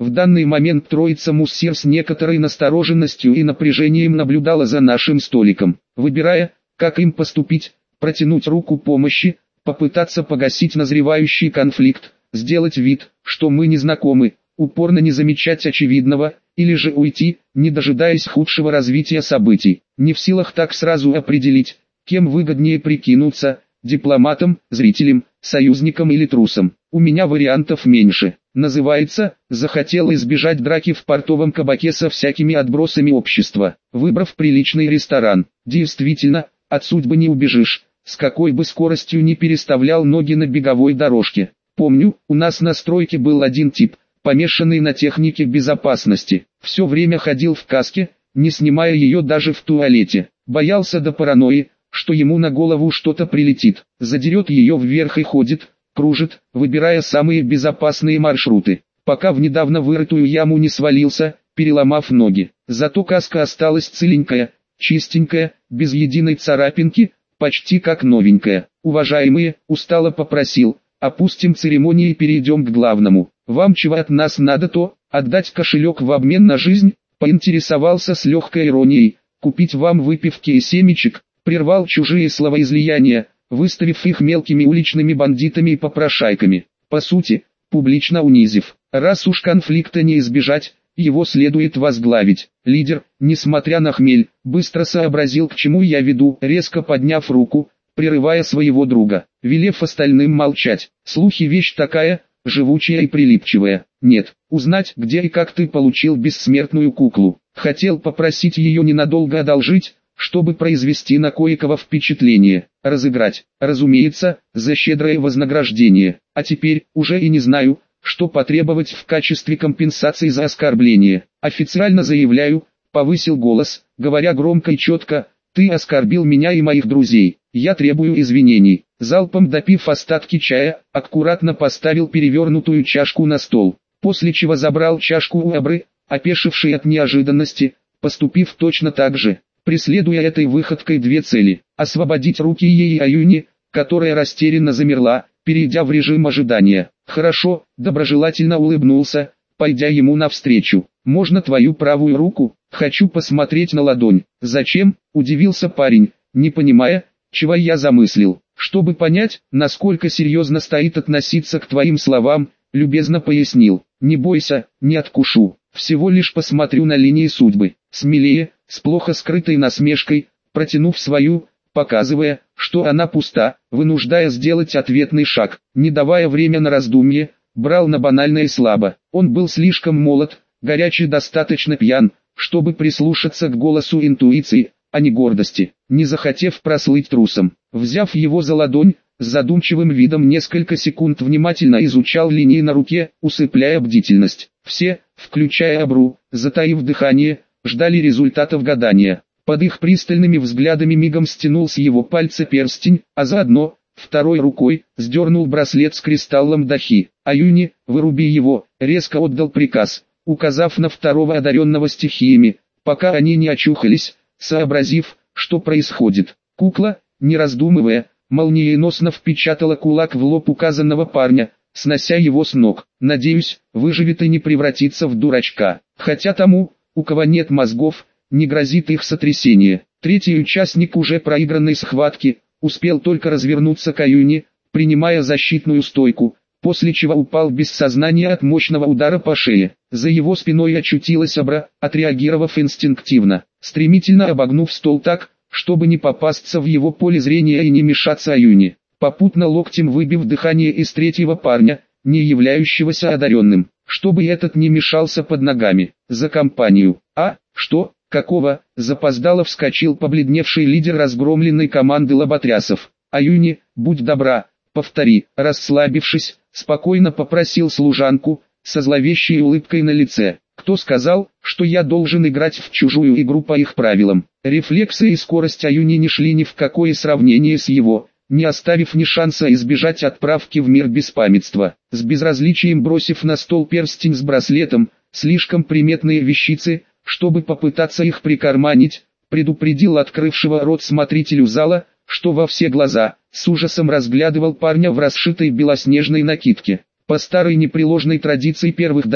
В данный момент троица муссир с некоторой настороженностью и напряжением наблюдала за нашим столиком, выбирая, как им поступить: протянуть руку помощи, попытаться погасить назревающий конфликт, сделать вид, что мы не знакомы, упорно не замечать очевидного, или же уйти, не дожидаясь худшего развития событий. Не в силах так сразу определить, кем выгоднее прикинуться: дипломатом, зрителем, союзником или трусом. У меня вариантов меньше. Называется, захотел избежать драки в портовом кабаке со всякими отбросами общества, выбрав приличный ресторан. Действительно, от судьбы не убежишь, с какой бы скоростью ни переставлял ноги на беговой дорожке. Помню, у нас на стройке был один тип, помешанный на технике безопасности. Все время ходил в каске, не снимая ее даже в туалете. Боялся до паранойи, что ему на голову что-то прилетит. Задерет ее вверх и ходит, кружит, выбирая самые безопасные маршруты, пока в недавно вырытую яму не свалился, переломав ноги. Зато каска осталась целенькая, чистенькая, без единой царапинки, почти как новенькая. «Уважаемые», устало попросил, «опустим церемонии и перейдем к главному. Вам чего от нас надо, то отдать кошелек в обмен на жизнь?» Поинтересовался с легкой иронией. «Купить вам выпивки и семечек?» Прервал чужие словоизлияния, выставив их мелкими уличными бандитами и попрошайками, по сути, публично унизив. Раз уж конфликта не избежать, его следует возглавить. Лидер, несмотря на хмель, быстро сообразил, к чему я веду, резко подняв руку, прерывая своего друга, велев остальным молчать. Слухи вещь такая, живучая и прилипчивая. Нет, узнать, где и как ты получил бессмертную куклу. Хотел попросить ее ненадолго одолжить, чтобы произвести на кое-кого впечатление, разыграть, разумеется, за щедрое вознаграждение. А теперь, уже и не знаю, что потребовать в качестве компенсации за оскорбление. Официально заявляю, повысил голос, говоря громко и четко: ты оскорбил меня и моих друзей. Я требую извинений. Залпом допив остатки чая, аккуратно поставил перевернутую чашку на стол, после чего забрал чашку у Абры, опешившей от неожиданности, поступив точно так же, преследуя этой выходкой две цели: освободить руки ей и Аюни, которая растерянно замерла, перейдя в режим ожидания. «Хорошо», доброжелательно улыбнулся, пойдя ему навстречу. «Можно твою правую руку? Хочу посмотреть на ладонь». «Зачем?» – удивился парень, не понимая, чего я замыслил. «Чтобы понять, насколько серьезно стоит относиться к твоим словам», любезно пояснил. «Не бойся, не откушу, всего лишь посмотрю на линии судьбы». Смелее, с плохо скрытой насмешкой, протянув свою, показывая, что она пуста, вынуждая сделать ответный шаг, не давая время на раздумье, брал на банальное слабо. Он был слишком молод, горячий, достаточно пьян, чтобы прислушаться к голосу интуиции, а не гордости. Не захотев прослыть трусом, взяв его за ладонь, с задумчивым видом несколько секунд внимательно изучал линии на руке, усыпляя бдительность. Все, включая Абру, затаив дыхание, ждали результатов гадания. Под их пристальными взглядами мигом стянул с его пальца перстень, а заодно, второй рукой, сдернул браслет с кристаллом Дахи. «Аюни, выруби его», резко отдал приказ, указав на второго одаренного стихиями, пока они не очухались, сообразив, что происходит. Кукла, не раздумывая, молниеносно впечатала кулак в лоб указанного парня, снося его с ног. «Надеюсь, выживет и не превратится в дурачка». Хотя тому, у кого нет мозгов, не грозит их сотрясение. Третий участник уже проигранной схватки успел только развернуться к Аюне, принимая защитную стойку, после чего упал без сознания от мощного удара по шее. За его спиной очутилась Абра, отреагировав инстинктивно, стремительно обогнув стол так, чтобы не попасться в его поле зрения и не мешаться Аюне, попутно локтем выбив дыхание из третьего парня, не являющегося одаренным, чтобы этот не мешался под ногами. За компанию. «А, что? Какого?» – запоздало вскочил побледневший лидер разгромленной команды лоботрясов. «Аюни, будь добра, повтори». Расслабившись, спокойно попросил служанку, со зловещей улыбкой на лице. «Кто сказал, что я должен играть в чужую игру по их правилам?» Рефлексы и скорость Аюни не шли ни в какое сравнение с его, не оставив ни шанса избежать отправки в мир беспамятства. С безразличием бросив на стол перстень с браслетом, слишком приметные вещицы, чтобы попытаться их прикарманить, предупредил открывшего рот смотрителю зала, что во все глаза, с ужасом разглядывал парня в расшитой белоснежной накидке. По старой непреложной традиции первых дари,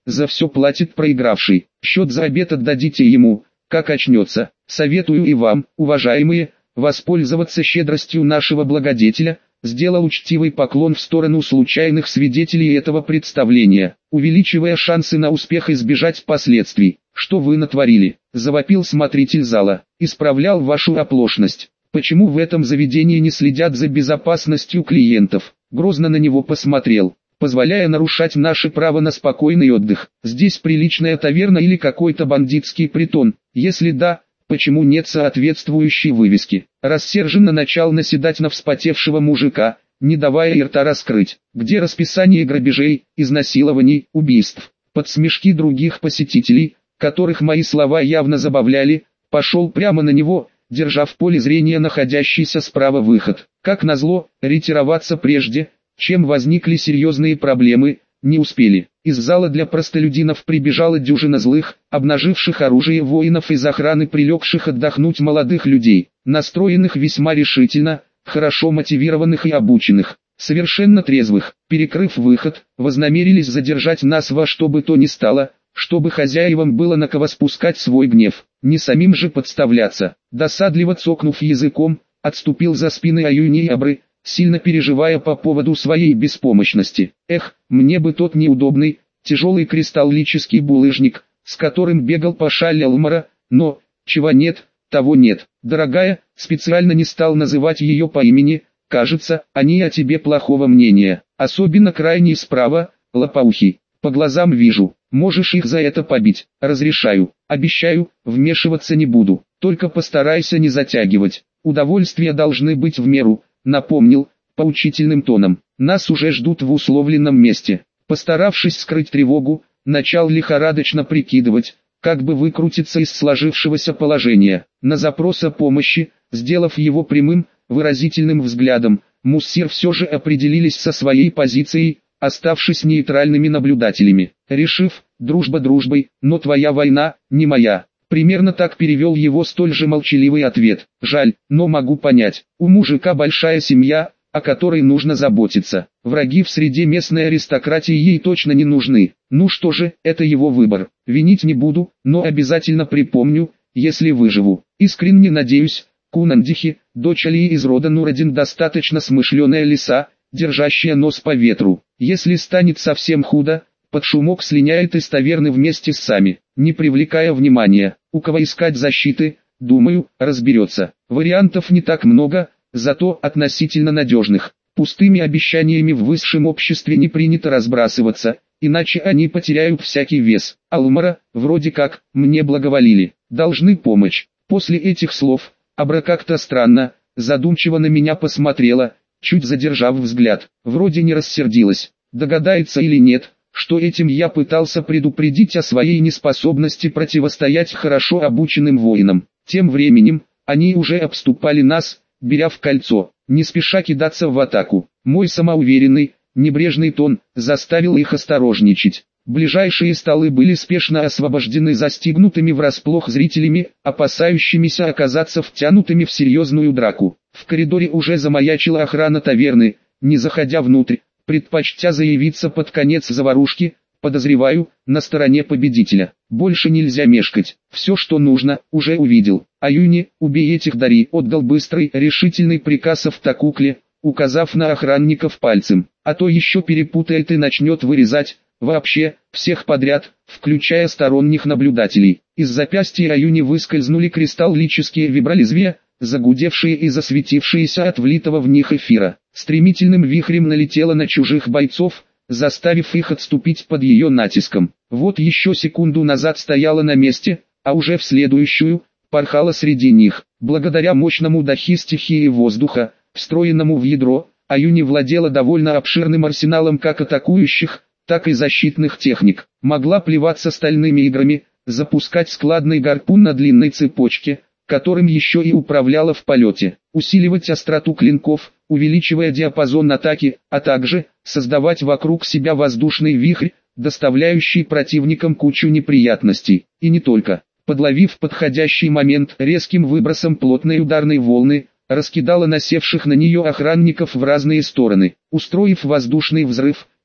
за все платит проигравший. Счет за обед отдадите ему, как очнется. Советую и вам, уважаемые, воспользоваться щедростью нашего благодетеля. Сделал учтивый поклон в сторону случайных свидетелей этого представления, увеличивая шансы на успех и избежать последствий. Что вы натворили? Завопил смотритель зала. Исправлял вашу оплошность. Почему в этом заведении не следят за безопасностью клиентов? Грозно на него посмотрел, позволяя нарушать наше право на спокойный отдых. Здесь приличная таверна или какой-то бандитский притон? Если да, почему нет соответствующей вывески? Рассерженно начал наседать на вспотевшего мужика, не давая и рта раскрыть. Где расписание грабежей, изнасилований, убийств? Под смешки других посетителей, которых мои слова явно забавляли, пошел прямо на него, держа в поле зрения находящийся справа выход. Как назло, ретироваться прежде, чем возникли серьезные проблемы, не успели. Из зала для простолюдинов прибежала дюжина злых, обнаживших оружие воинов из охраны прилегших отдохнуть молодых людей, настроенных весьма решительно, хорошо мотивированных и обученных, совершенно трезвых. Перекрыв выход, вознамерились задержать нас во что бы то ни стало, чтобы хозяевам было на кого спускать свой гнев, не самим же подставляться. Досадливо цокнув языком, отступил за спины Аюни и Абры, сильно переживая по поводу своей беспомощности. Эх, мне бы тот неудобный, тяжелый кристаллический булыжник, с которым бегал по шале Алмара, но, чего нет, того нет. Дорогая, специально не стал называть ее по имени, кажется, они о тебе плохого мнения, особенно крайний справа, лопоухий. По глазам вижу, можешь их за это побить, разрешаю, обещаю, вмешиваться не буду, только постарайся не затягивать, удовольствия должны быть в меру. Напомнил, поучительным тоном. Нас уже ждут в условленном месте. Постаравшись скрыть тревогу, начал лихорадочно прикидывать, как бы выкрутиться из сложившегося положения. На запрос о помощи, сделав его прямым, выразительным взглядом, муссир все же определились со своей позицией, оставшись нейтральными наблюдателями. Решив, дружба дружбой, но твоя война, не моя. Примерно так перевел его столь же молчаливый ответ. Жаль, но могу понять. У мужика большая семья, о которой нужно заботиться. Враги в среде местной аристократии ей точно не нужны. Ну что же, это его выбор. Винить не буду, но обязательно припомню, если выживу. Искренне надеюсь, Кунандихи, дочь Алии из рода Нурадин, достаточно смышленая лиса, держащая нос по ветру. Если станет совсем худо, под шумок слиняет из таверны вместе с сами, не привлекая внимания. У кого искать защиты, думаю, разберется. Вариантов не так много, зато относительно надежных. Пустыми обещаниями в высшем обществе не принято разбрасываться, иначе они потеряют всякий вес. Алмара, вроде как, мне благоволили, должны помочь. После этих слов, Абра как-то странно, задумчиво на меня посмотрела, чуть задержав взгляд. Вроде не рассердилась, догадается или нет, что этим я пытался предупредить о своей неспособности противостоять хорошо обученным воинам. Тем временем, они уже обступали нас, беря в кольцо, не спеша кидаться в атаку. Мой самоуверенный, небрежный тон заставил их осторожничать. Ближайшие столы были спешно освобождены застигнутыми врасплох зрителями, опасающимися оказаться втянутыми в серьезную драку. В коридоре уже замаячила охрана таверны, не заходя внутрь, предпочтя заявиться под конец заварушки, подозреваю, на стороне победителя. Больше нельзя мешкать, все что нужно, уже увидел. Аюни, убей этих Дари, отдал быстрый, решительный приказ автокукле, указав на охранников пальцем, а то еще перепутает и начнет вырезать, вообще, всех подряд, включая сторонних наблюдателей. Из запястья Аюни выскользнули кристаллические вибролезвия, загудевшие и засветившиеся от влитого в них эфира. Стремительным вихрем налетела на чужих бойцов, заставив их отступить под ее натиском. Вот еще секунду назад стояла на месте, а уже в следующую, порхала среди них. Благодаря мощному дахи стихии воздуха, встроенному в ядро, Аюни владела довольно обширным арсеналом как атакующих, так и защитных техник. Могла плеваться стальными играми, запускать складный гарпун на длинной цепочке, которым еще и управляла в полете, усиливать остроту клинков, увеличивая диапазон атаки, а также создавать вокруг себя воздушный вихрь, доставляющий противникам кучу неприятностей. И не только. Подловив подходящий момент резким выбросом плотной ударной волны, раскидала насевших на нее охранников в разные стороны. Устроив воздушный взрыв,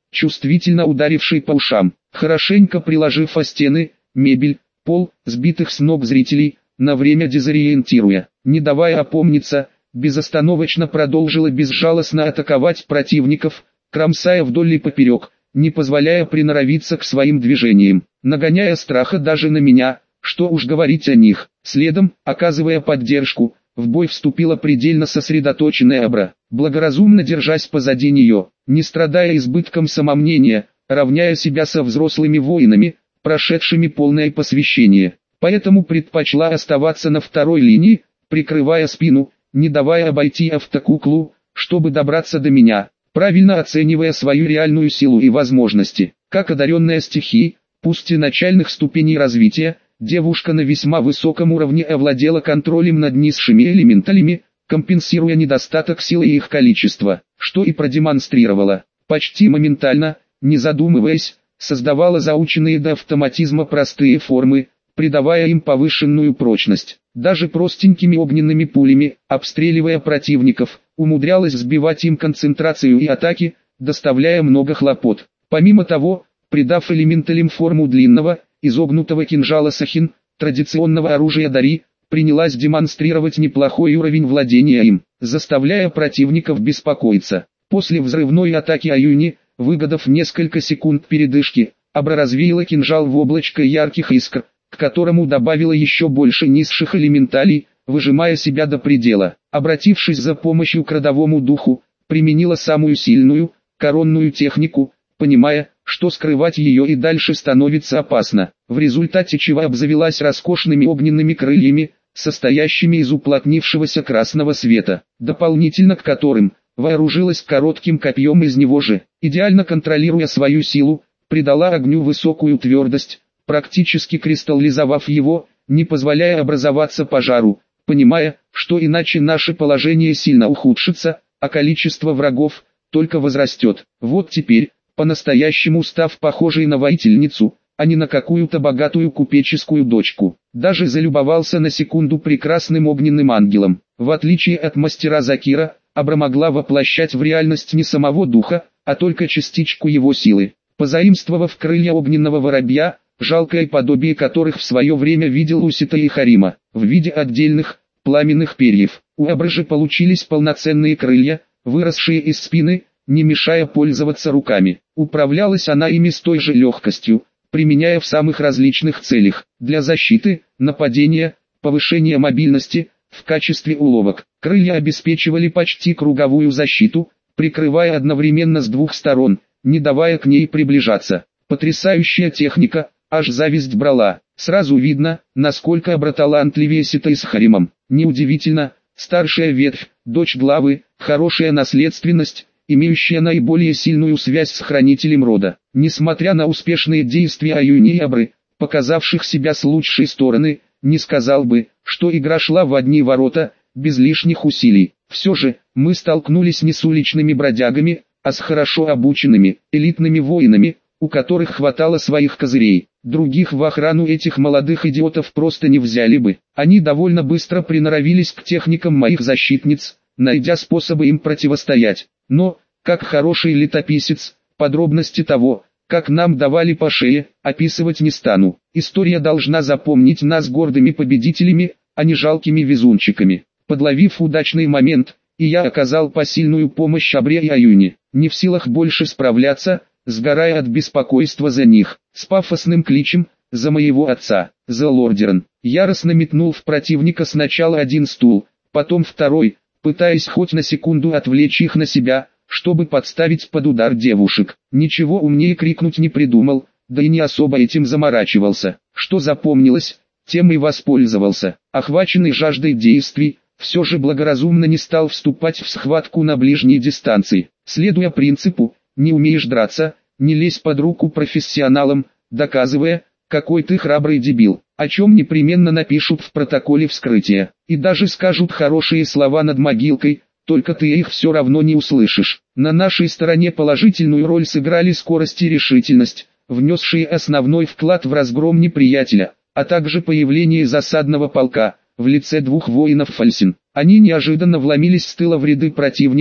чувствительно ударивший по ушам. Хорошенько приложив о стены, мебель, пол, сбитых с ног зрителей, на время дезориентируя, не давая опомниться, безостановочно продолжила безжалостно атаковать противников, кромсая вдоль и поперек, не позволяя приноровиться к своим движениям, нагоняя страха даже на меня, что уж говорить о них. Следом, оказывая поддержку, в бой вступила предельно сосредоточенная Абра, благоразумно держась позади нее, не страдая избытком самомнения, равняя себя со взрослыми воинами, прошедшими полное посвящение. Поэтому предпочла оставаться на второй линии, прикрывая спину, не давая обойти автокуклу, чтобы добраться до меня, правильно оценивая свою реальную силу и возможности. Как одаренная стихией, пусть и начальных ступеней развития, девушка на весьма высоком уровне овладела контролем над низшими элементалями, компенсируя недостаток силы и их количества, что и продемонстрировала. Почти моментально, не задумываясь, создавала заученные до автоматизма простые формы, придавая им повышенную прочность. Даже простенькими огненными пулями, обстреливая противников, умудрялась сбивать им концентрацию и атаки, доставляя много хлопот. Помимо того, придав элементалям форму длинного, изогнутого кинжала Сахин, традиционного оружия Дари, принялась демонстрировать неплохой уровень владения им, заставляя противников беспокоиться. После взрывной атаки Аюни, выгадав несколько секунд передышки, Абра развеяла кинжал в облачко ярких искр, к которому добавила еще больше низших элементалей, выжимая себя до предела. Обратившись за помощью к родовому духу, применила самую сильную, коронную технику, понимая, что скрывать ее и дальше становится опасно, в результате чего обзавелась роскошными огненными крыльями, состоящими из уплотнившегося красного света, дополнительно к которым вооружилась коротким копьем из него же, идеально контролируя свою силу, придала огню высокую твердость, практически кристаллизовав его, не позволяя образоваться пожару, понимая, что иначе наше положение сильно ухудшится, а количество врагов только возрастет. Вот теперь, по-настоящему став похожей на воительницу, а не на какую-то богатую купеческую дочку, даже залюбовался на секунду прекрасным огненным ангелом. В отличие от мастера Закира, Абра могла воплощать в реальность не самого духа, а только частичку его силы. Позаимствовав крылья огненного воробья, жалкое подобие которых в свое время видел у Сита и Харима, в виде отдельных, пламенных перьев, у Абры же получились полноценные крылья, выросшие из спины, не мешая пользоваться руками. Управлялась она ими с той же легкостью, применяя в самых различных целях, для защиты, нападения, повышения мобильности, в качестве уловок. Крылья обеспечивали почти круговую защиту, прикрывая одновременно с двух сторон, не давая к ней приближаться. Потрясающая техника, аж зависть брала. Сразу видно, насколько Абра талантливее Сита и с Харимом. Неудивительно, старшая ветвь, дочь главы, хорошая наследственность, имеющая наиболее сильную связь с хранителем рода. Несмотря на успешные действия Аюни и Абры, показавших себя с лучшей стороны, не сказал бы, что игра шла в одни ворота, без лишних усилий. Все же, мы столкнулись не с уличными бродягами, а с хорошо обученными, элитными воинами, у которых хватало своих козырей. Других в охрану этих молодых идиотов просто не взяли бы. Они довольно быстро приноровились к техникам моих защитниц, найдя способы им противостоять. Но, как хороший летописец, подробности того, как нам давали по шее, описывать не стану. История должна запомнить нас гордыми победителями, а не жалкими везунчиками. Подловив удачный момент, и я оказал посильную помощь Абре и Аюне, не в силах больше справляться, сгорая от беспокойства за них, с пафосным кличем «За моего отца», «За Лордерн», яростно метнул в противника сначала один стул, потом второй, пытаясь хоть на секунду отвлечь их на себя, чтобы подставить под удар девушек. Ничего умнее крикнуть не придумал, да и не особо этим заморачивался. Что запомнилось, тем и воспользовался. Охваченный жаждой действий, все же благоразумно не стал вступать в схватку на ближней дистанции. Следуя принципу «не умеешь драться, не лезь под руку профессионалам», доказывая, какой ты храбрый дебил, о чем непременно напишут в протоколе вскрытия, и даже скажут хорошие слова над могилкой, только ты их все равно не услышишь. На нашей стороне положительную роль сыграли скорость и решительность, внесшие основной вклад в разгром неприятеля, а также появление засадного полка, в лице двух воинов Фальсин. Они неожиданно вломились с тыла в ряды противника,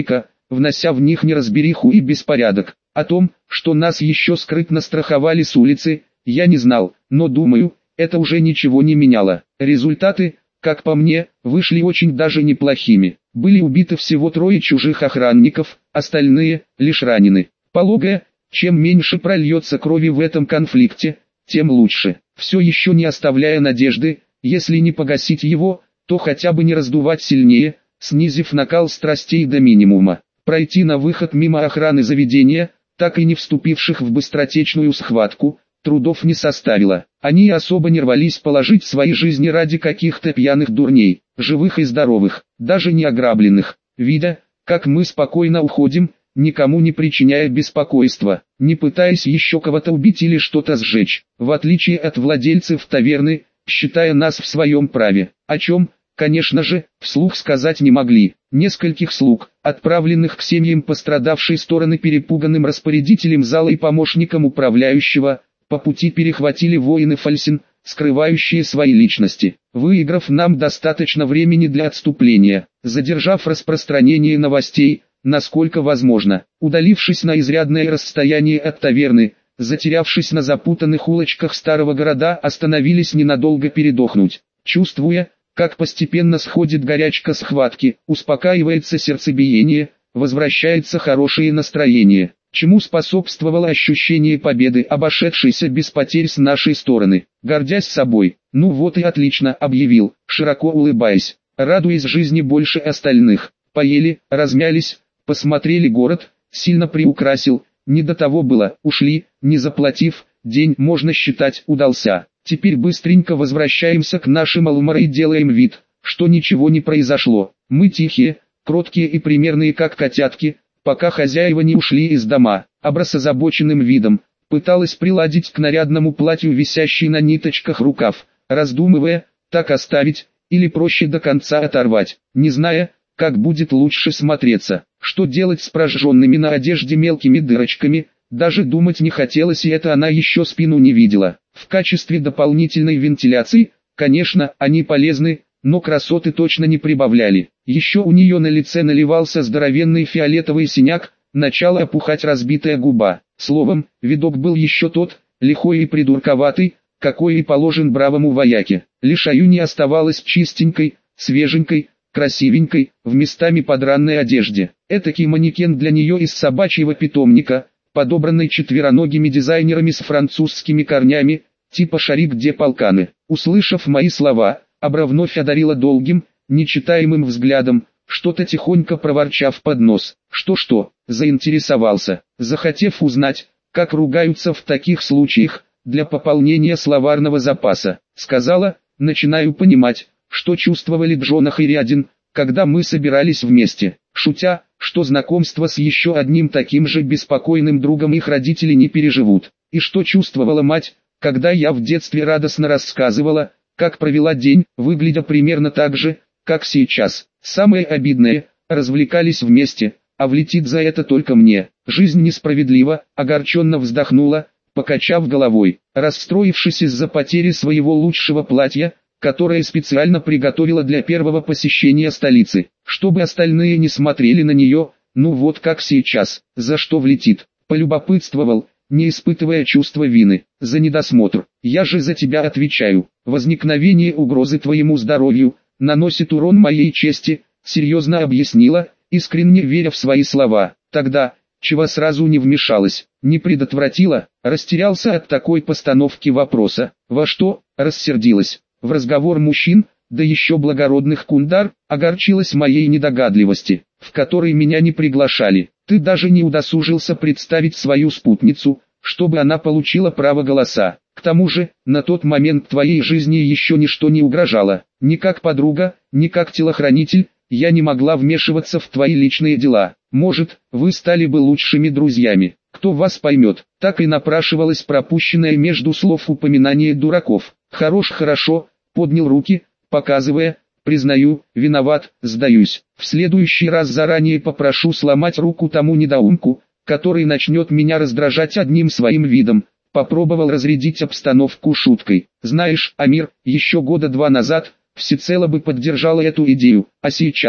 внося в них неразбериху и беспорядок. О том, что нас еще скрытно страховали с улицы, я не знал, но думаю, это уже ничего не меняло. Результаты, как по мне, вышли очень даже неплохими. Были убиты всего 3 чужих охранников, остальные лишь ранены. Полагаю, чем меньше прольется крови в этом конфликте, тем лучше. Все еще не оставляя надежды, если не погасить его, то хотя бы не раздувать сильнее, снизив накал страстей до минимума. Пройти на выход мимо охраны заведения, так и не вступивших в быстротечную схватку, трудов не составило. Они особо не рвались положить свои жизни ради каких-то пьяных дурней, живых и здоровых, даже не ограбленных. Видя, как мы спокойно уходим, никому не причиняя беспокойства, не пытаясь еще кого-то убить или что-то сжечь, в отличие от владельцев таверны, считая нас в своем праве, о чем, конечно же, вслух сказать не могли. Нескольких слуг, отправленных к семьям пострадавшей стороны перепуганным распорядителем зала и помощником управляющего, по пути перехватили воины Фальсин, скрывающие свои личности, выиграв нам достаточно времени для отступления, задержав распространение новостей, насколько возможно, удалившись на изрядное расстояние от таверны, затерявшись на запутанных улочках старого города, остановились ненадолго передохнуть, чувствуя, как постепенно сходит горячка схватки, успокаивается сердцебиение, возвращается хорошее настроение, чему способствовало ощущение победы, обошедшейся без потерь с нашей стороны. Гордясь собой, ну вот и отлично, объявил, широко улыбаясь, радуясь жизни больше остальных. Поели, размялись, посмотрели город, сильно приукрасил, не до того было, ушли, не заплатив, день, можно считать, удался. Теперь быстренько возвращаемся к нашим Алмары и делаем вид, что ничего не произошло. Мы тихие, кроткие и примерные как котятки, пока хозяева не ушли из дома. Абра с озабоченным видом пыталась приладить к нарядному платью висящий на ниточках рукав, раздумывая, так оставить, или проще до конца оторвать, не зная, как будет лучше смотреться. Что делать с прожженными на одежде мелкими дырочками, даже думать не хотелось, и это она еще спину не видела. В качестве дополнительной вентиляции, конечно, они полезны, но красоты точно не прибавляли. Еще у нее на лице наливался здоровенный фиолетовый синяк, начала опухать разбитая губа. Словом, видок был еще тот, лихой и придурковатый, какой и положен бравому вояке. Лишь Аюне оставалась чистенькой, свеженькой, красивенькой, в местами подранной одежде. Этакий манекен для нее из собачьего питомника, подобранный четвероногими дизайнерами с французскими корнями, типа Шарик де Полканы. Услышав мои слова, Абра вновь одарила долгим, нечитаемым взглядом, что-то тихонько проворчав под нос. Что-что, заинтересовался, захотев узнать, как ругаются в таких случаях, для пополнения словарного запаса. Сказала, начинаю понимать, что чувствовали Джонах и Рядин, когда мы собирались вместе, шутя, что знакомство с еще одним таким же беспокойным другом их родители не переживут, и что чувствовала мать, когда я в детстве радостно рассказывала, как провела день, выглядя примерно так же, как сейчас. Самое обидное, развлекались вместе, а влетит за это только мне. Жизнь несправедлива, огорченно вздохнула, покачав головой, расстроившись из-за потери своего лучшего платья, которое специально приготовила для первого посещения столицы, чтобы остальные не смотрели на нее, ну вот как сейчас, за что влетит. Полюбопытствовал, не испытывая чувства вины, за недосмотр. Я же за тебя отвечаю. Возникновение угрозы твоему здоровью наносит урон моей чести, серьезно объяснила, искренне веря в свои слова. Тогда, чего сразу не вмешалась, не предотвратила, растерялся от такой постановки вопроса. Во что, рассердилась. В разговор мужчин, да еще благородных кундар, огорчилась моей недогадливости, в которой меня не приглашали. Ты даже не удосужился представить свою спутницу, чтобы она получила право голоса. К тому же, на тот момент твоей жизни еще ничто не угрожало. Ни как подруга, ни как телохранитель, я не могла вмешиваться в твои личные дела. Может, вы стали бы лучшими друзьями. Кто вас поймет? Так и напрашивалось пропущенное между слов упоминание дураков. Хорошо, поднял руки, показывая, признаю, виноват, сдаюсь. В следующий раз заранее попрошу сломать руку тому недоумку, который начнет меня раздражать одним своим видом. Попробовал разрядить обстановку шуткой. Знаешь, Амир, еще года 2 назад, всецело бы поддержала эту идею, а сейчас,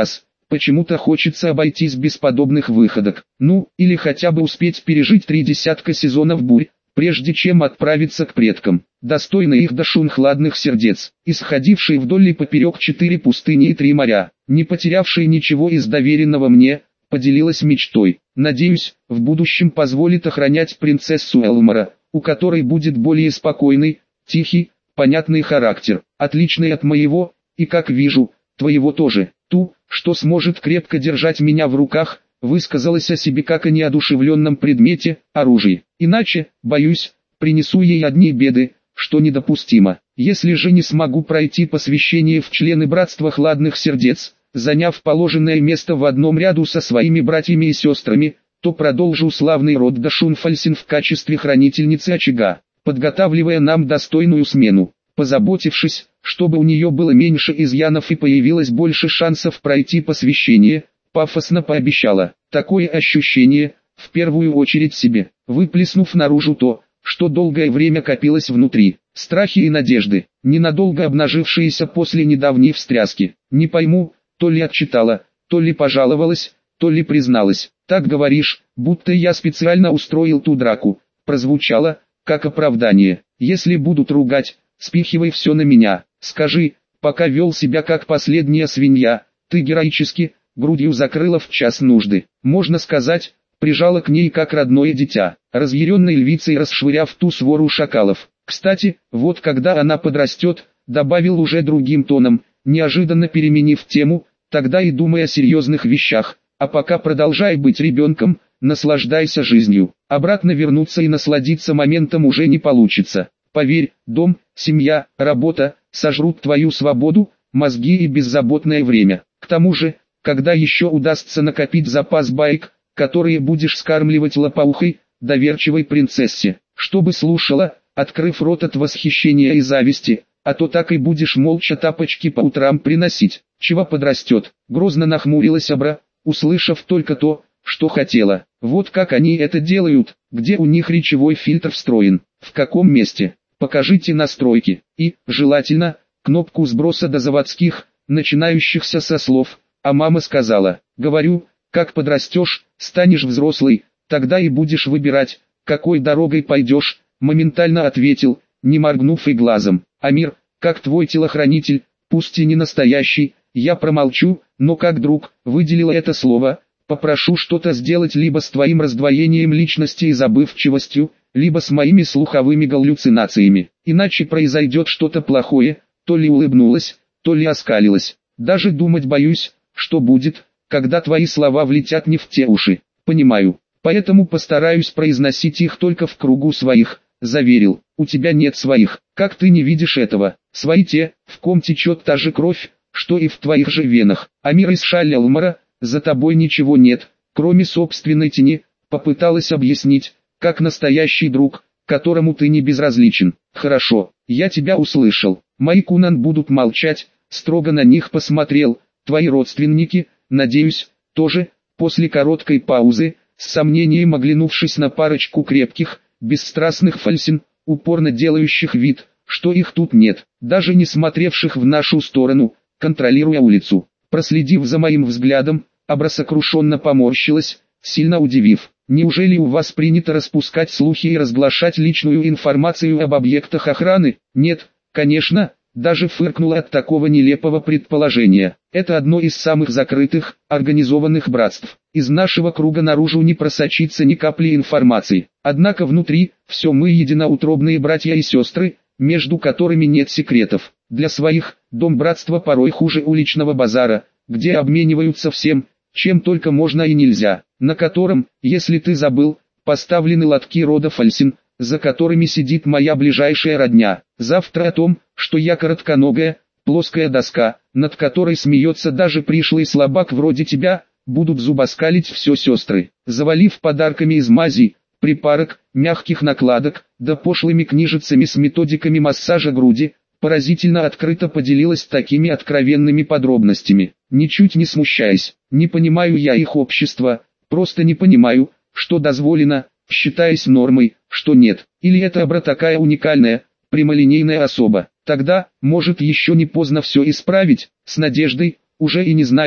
Почему-то хочется обойтись без подобных выходок. Ну, или хотя бы успеть пережить 3 десятка сезонов бурь, прежде чем отправиться к предкам, достойный их дашун хладных сердец, исходивший вдоль и поперек 4 пустыни и 3 моря, не потерявший ничего из доверенного мне, поделилась мечтой. Надеюсь, в будущем позволит охранять принцессу Элмара, у которой будет более спокойный, тихий, понятный характер, отличный от моего, и, как вижу, твоего тоже. Ту, что сможет крепко держать меня в руках, высказалась о себе как о неодушевленном предмете, оружии. Иначе, боюсь, принесу ей одни беды, что недопустимо. Если же не смогу пройти посвящение в члены братства хладных сердец, заняв положенное место в одном ряду со своими братьями и сестрами, то продолжу славный род Дашун-Фальсин в качестве хранительницы очага, подготавливая нам достойную смену, позаботившись, чтобы у нее было меньше изъянов и появилось больше шансов пройти посвящение, пафосно пообещала. Такое ощущение, в первую очередь себе, выплеснув наружу то, что долгое время копилось внутри, страхи и надежды, ненадолго обнажившиеся после недавней встряски. Не пойму, то ли отчитала, то ли пожаловалась, то ли призналась. Так говоришь, будто я специально устроил ту драку, прозвучало, как оправдание. Если будут ругать, спихивай все на меня. Скажи, пока вел себя как последняя свинья, ты героически, грудью закрыла в час нужды. Можно сказать, прижала к ней как родное дитя, разъяренной львицей расшвыряв ту свору шакалов. Кстати, вот когда она подрастет, добавил уже другим тоном, неожиданно переменив тему, тогда и думай о серьезных вещах, а пока продолжай быть ребенком, наслаждайся жизнью. Обратно вернуться и насладиться моментом уже не получится. Поверь, дом, семья, работа сожрут твою свободу, мозги и беззаботное время. К тому же, когда еще удастся накопить запас баек, которые будешь скармливать лопоухой, доверчивой принцессе, чтобы слушала, открыв рот от восхищения и зависти, а то так и будешь молча тапочки по утрам приносить. Чего подрастет? Грозно нахмурилась Абра, услышав только то, что хотела. Вот как они это делают, где у них речевой фильтр встроен, в каком месте. Покажите настройки, и, желательно, кнопку сброса до заводских, начинающихся со слов, а мама сказала, говорю, как подрастешь, станешь взрослый, тогда и будешь выбирать, какой дорогой пойдешь, моментально ответил, не моргнув и глазом. Амир, как твой телохранитель, пусть и не настоящий, я промолчу, но как друг, выделила это слово, попрошу что-то сделать либо с твоим раздвоением личности и забывчивостью, либо с моими слуховыми галлюцинациями, иначе произойдет что-то плохое. То ли улыбнулась, то ли оскалилась. Даже думать боюсь, что будет, когда твои слова влетят не в те уши. Понимаю, поэтому постараюсь произносить их только в кругу своих, заверил. У тебя нет своих, как ты не видишь этого? Свои те, в ком течет та же кровь, что и в твоих же венах. Амир из Шаль-Элмара, за тобой ничего нет, кроме собственной тени, попыталась объяснить, как настоящий друг, которому ты не безразличен. Хорошо, я тебя услышал. Мои Кунан будут молчать, строго на них посмотрел. Твои родственники, надеюсь, тоже. После короткой паузы, с сомнением оглянувшись на парочку крепких, бесстрастных фальсин, упорно делающих вид, что их тут нет, даже не смотревших в нашу сторону, контролируя улицу. Проследив за моим взглядом, Абра сокрушенно поморщилась, сильно удивив. Неужели у вас принято распускать слухи и разглашать личную информацию об объектах охраны? Нет, конечно, даже фыркнула от такого нелепого предположения. Это одно из самых закрытых, организованных братств. Из нашего круга наружу не просочится ни капли информации. Однако внутри, все мы единоутробные братья и сестры, между которыми нет секретов. Для своих, дом братства порой хуже уличного базара, где обмениваются всем, чем только можно и нельзя, на котором, если ты забыл, поставлены лотки рода Фальсин, за которыми сидит моя ближайшая родня. Завтра о том, что я коротконогая, плоская доска, над которой смеется даже пришлый слабак вроде тебя, будут зубоскалить все сестры, завалив подарками из мази, припарок, мягких накладок, да пошлыми книжицами с методиками массажа груди. Поразительно открыто поделилась такими откровенными подробностями, ничуть не смущаясь. Не понимаю я их общества, просто не понимаю, что дозволено, считаясь нормой, что нет. Или это Абра такая уникальная, прямолинейная особа. Тогда, может, еще не поздно все исправить, с надеждой, уже и не зная,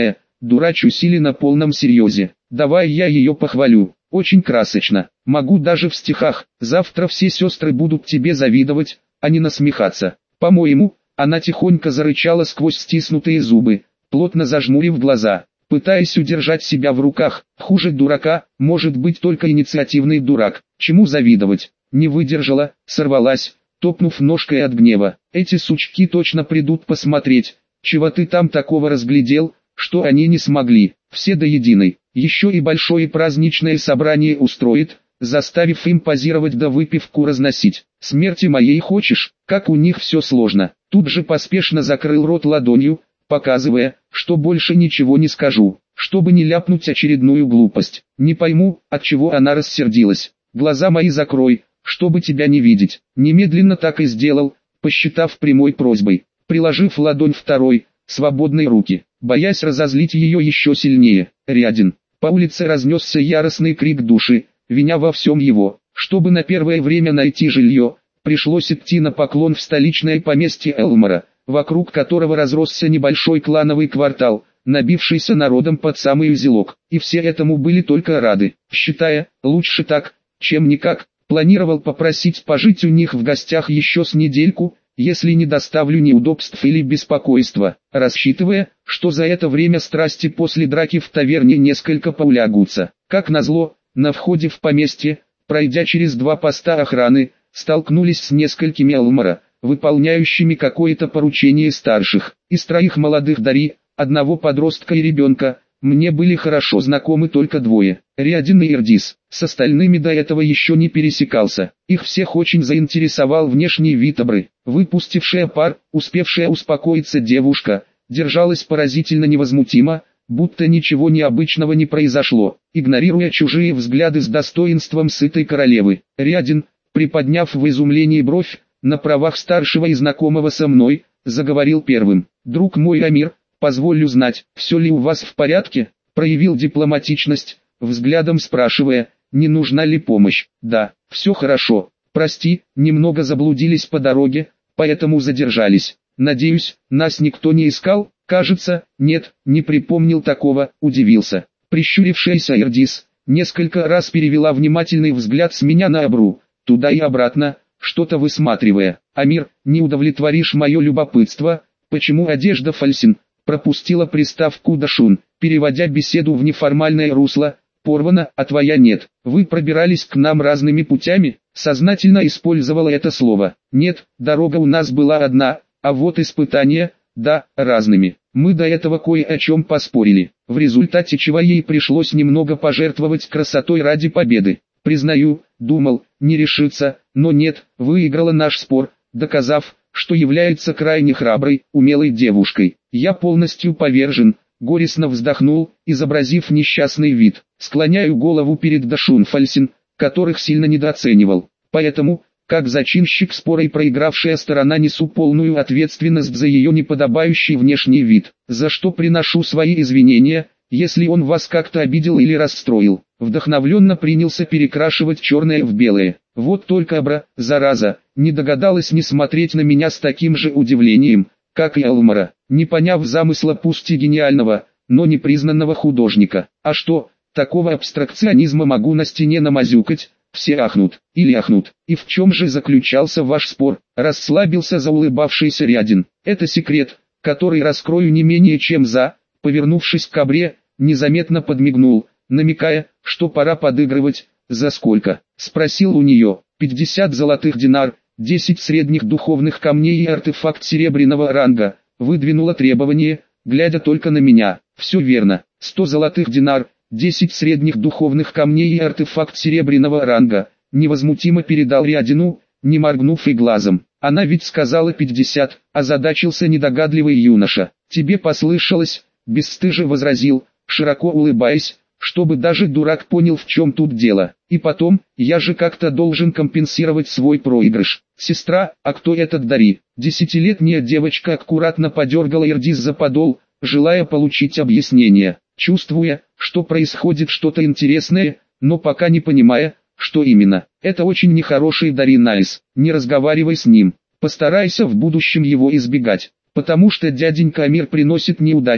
дурачусь или на полном серьезе. Давай я ее похвалю. Очень красочно. Могу даже в стихах. Завтра все сестры будут тебе завидовать, а не насмехаться. По-моему, она тихонько зарычала сквозь стиснутые зубы, плотно зажмурив глаза, пытаясь удержать себя в руках. Хуже дурака, может быть только инициативный дурак. Чему завидовать? Не выдержала, сорвалась, топнув ножкой от гнева. Эти сучки точно придут посмотреть, чего ты там такого разглядел, что они не смогли. Все до единой. Еще и большое праздничное собрание устроит, заставив им позировать да выпивку разносить. Смерти моей хочешь? Как у них все сложно. Тут же поспешно закрыл рот ладонью, показывая, что больше ничего не скажу, чтобы не ляпнуть очередную глупость. Не пойму, от чего она рассердилась. Глаза мои закрой, чтобы тебя не видеть. Немедленно так и сделал, посчитав прямой просьбой, приложив ладонь второй, свободной руки, боясь разозлить ее еще сильнее. Рядин. По улице разнесся яростный крик души, виня во всем его. Чтобы на первое время найти жилье, пришлось идти на поклон в столичное поместье Элмора, вокруг которого разросся небольшой клановый квартал, набившийся народом под самый узелок. И все этому были только рады, считая, лучше так, чем никак. Планировал попросить пожить у них в гостях еще с недельку, если не доставлю неудобств или беспокойства, рассчитывая, что за это время страсти после драки в таверне несколько поулягутся. Как назло, на входе в поместье, пройдя через 2 поста охраны, столкнулись с несколькими Элмора, выполняющими какое-то поручение старших. Из 3 молодых дари, 1 подростка и ребенка, мне были хорошо знакомы только 2, Рядин и Ирдис. С остальными до этого еще не пересекался. Их всех очень заинтересовал внешний вид Абры. Выпустившая пар, успевшая успокоиться девушка, держалась поразительно невозмутимо, будто ничего необычного не произошло, игнорируя чужие взгляды с достоинством сытой королевы. Рядин, приподняв в изумлении бровь, на правах старшего и знакомого со мной, заговорил первым. «Друг мой Амир, позволю знать, все ли у вас в порядке?» Проявил дипломатичность, взглядом спрашивая, не нужна ли помощь. «Да, все хорошо. Прости, немного заблудились по дороге, поэтому задержались. Надеюсь, нас никто не искал?» «Кажется, нет, не припомнил такого», удивился. Прищурившаяся Ирдис несколько раз перевела внимательный взгляд с меня на Абру, туда и обратно, что-то высматривая. «Амир, не удовлетворишь мое любопытство, почему одежда Фальсин?» Пропустила приставку «дашун», переводя беседу в неформальное русло. «Порвана, а твоя нет. Вы пробирались к нам разными путями?» Сознательно использовала это слово. «Нет, дорога у нас была одна, а вот испытания, да, разными. Мы до этого кое о чем поспорили, в результате чего ей пришлось немного пожертвовать красотой ради победы. Признаю, думал, не решится, но нет, выиграла наш спор, доказав, что является крайне храброй, умелой девушкой. Я полностью повержен». Горестно вздохнул, изобразив несчастный вид. «Склоняю голову перед Дашун Фальсин, которых сильно недооценивал. Поэтому, как зачинщик спора и проигравшая сторона, несу полную ответственность за ее неподобающий внешний вид, за что приношу свои извинения, если он вас как-то обидел или расстроил». Вдохновленно принялся перекрашивать черное в белое. Вот только Абра, зараза, не догадалась не смотреть на меня с таким же удивлением, как и Элмора, не поняв замысла пусть и гениального, но непризнанного художника. А что, такого абстракционизма могу на стене намазюкать? Все ахнут, или ахнут. «И в чем же заключался ваш спор?» Расслабился заулыбавшийся Рядин. «Это секрет, который раскрою не менее чем за...» Повернувшись к Абре, незаметно подмигнул, намекая, что пора подыгрывать. «За сколько?» Спросил у нее. 50 золотых динар, 10 средних духовных камней и артефакт серебряного ранга. Выдвинула требование, глядя только на меня. «Все верно. 100 золотых динар, 10 средних духовных камней и артефакт серебряного ранга», невозмутимо передал Рядину, не моргнув и глазом. «Она ведь сказала 50, озадачился недогадливый юноша. «Тебе послышалось», бесстыже возразил, широко улыбаясь, чтобы даже дурак понял, в чем тут дело. «И потом, я же как-то должен компенсировать свой проигрыш. Сестра, а кто этот Дари?» 10-летняя девочка аккуратно подергала Ирдис за подол, желая получить объяснение, чувствуя, что происходит что-то интересное, но пока не понимая, что именно. «Это очень нехороший Дари Найс, не разговаривай с ним, постарайся в будущем его избегать, потому что дяденька Амир приносит неудачи»,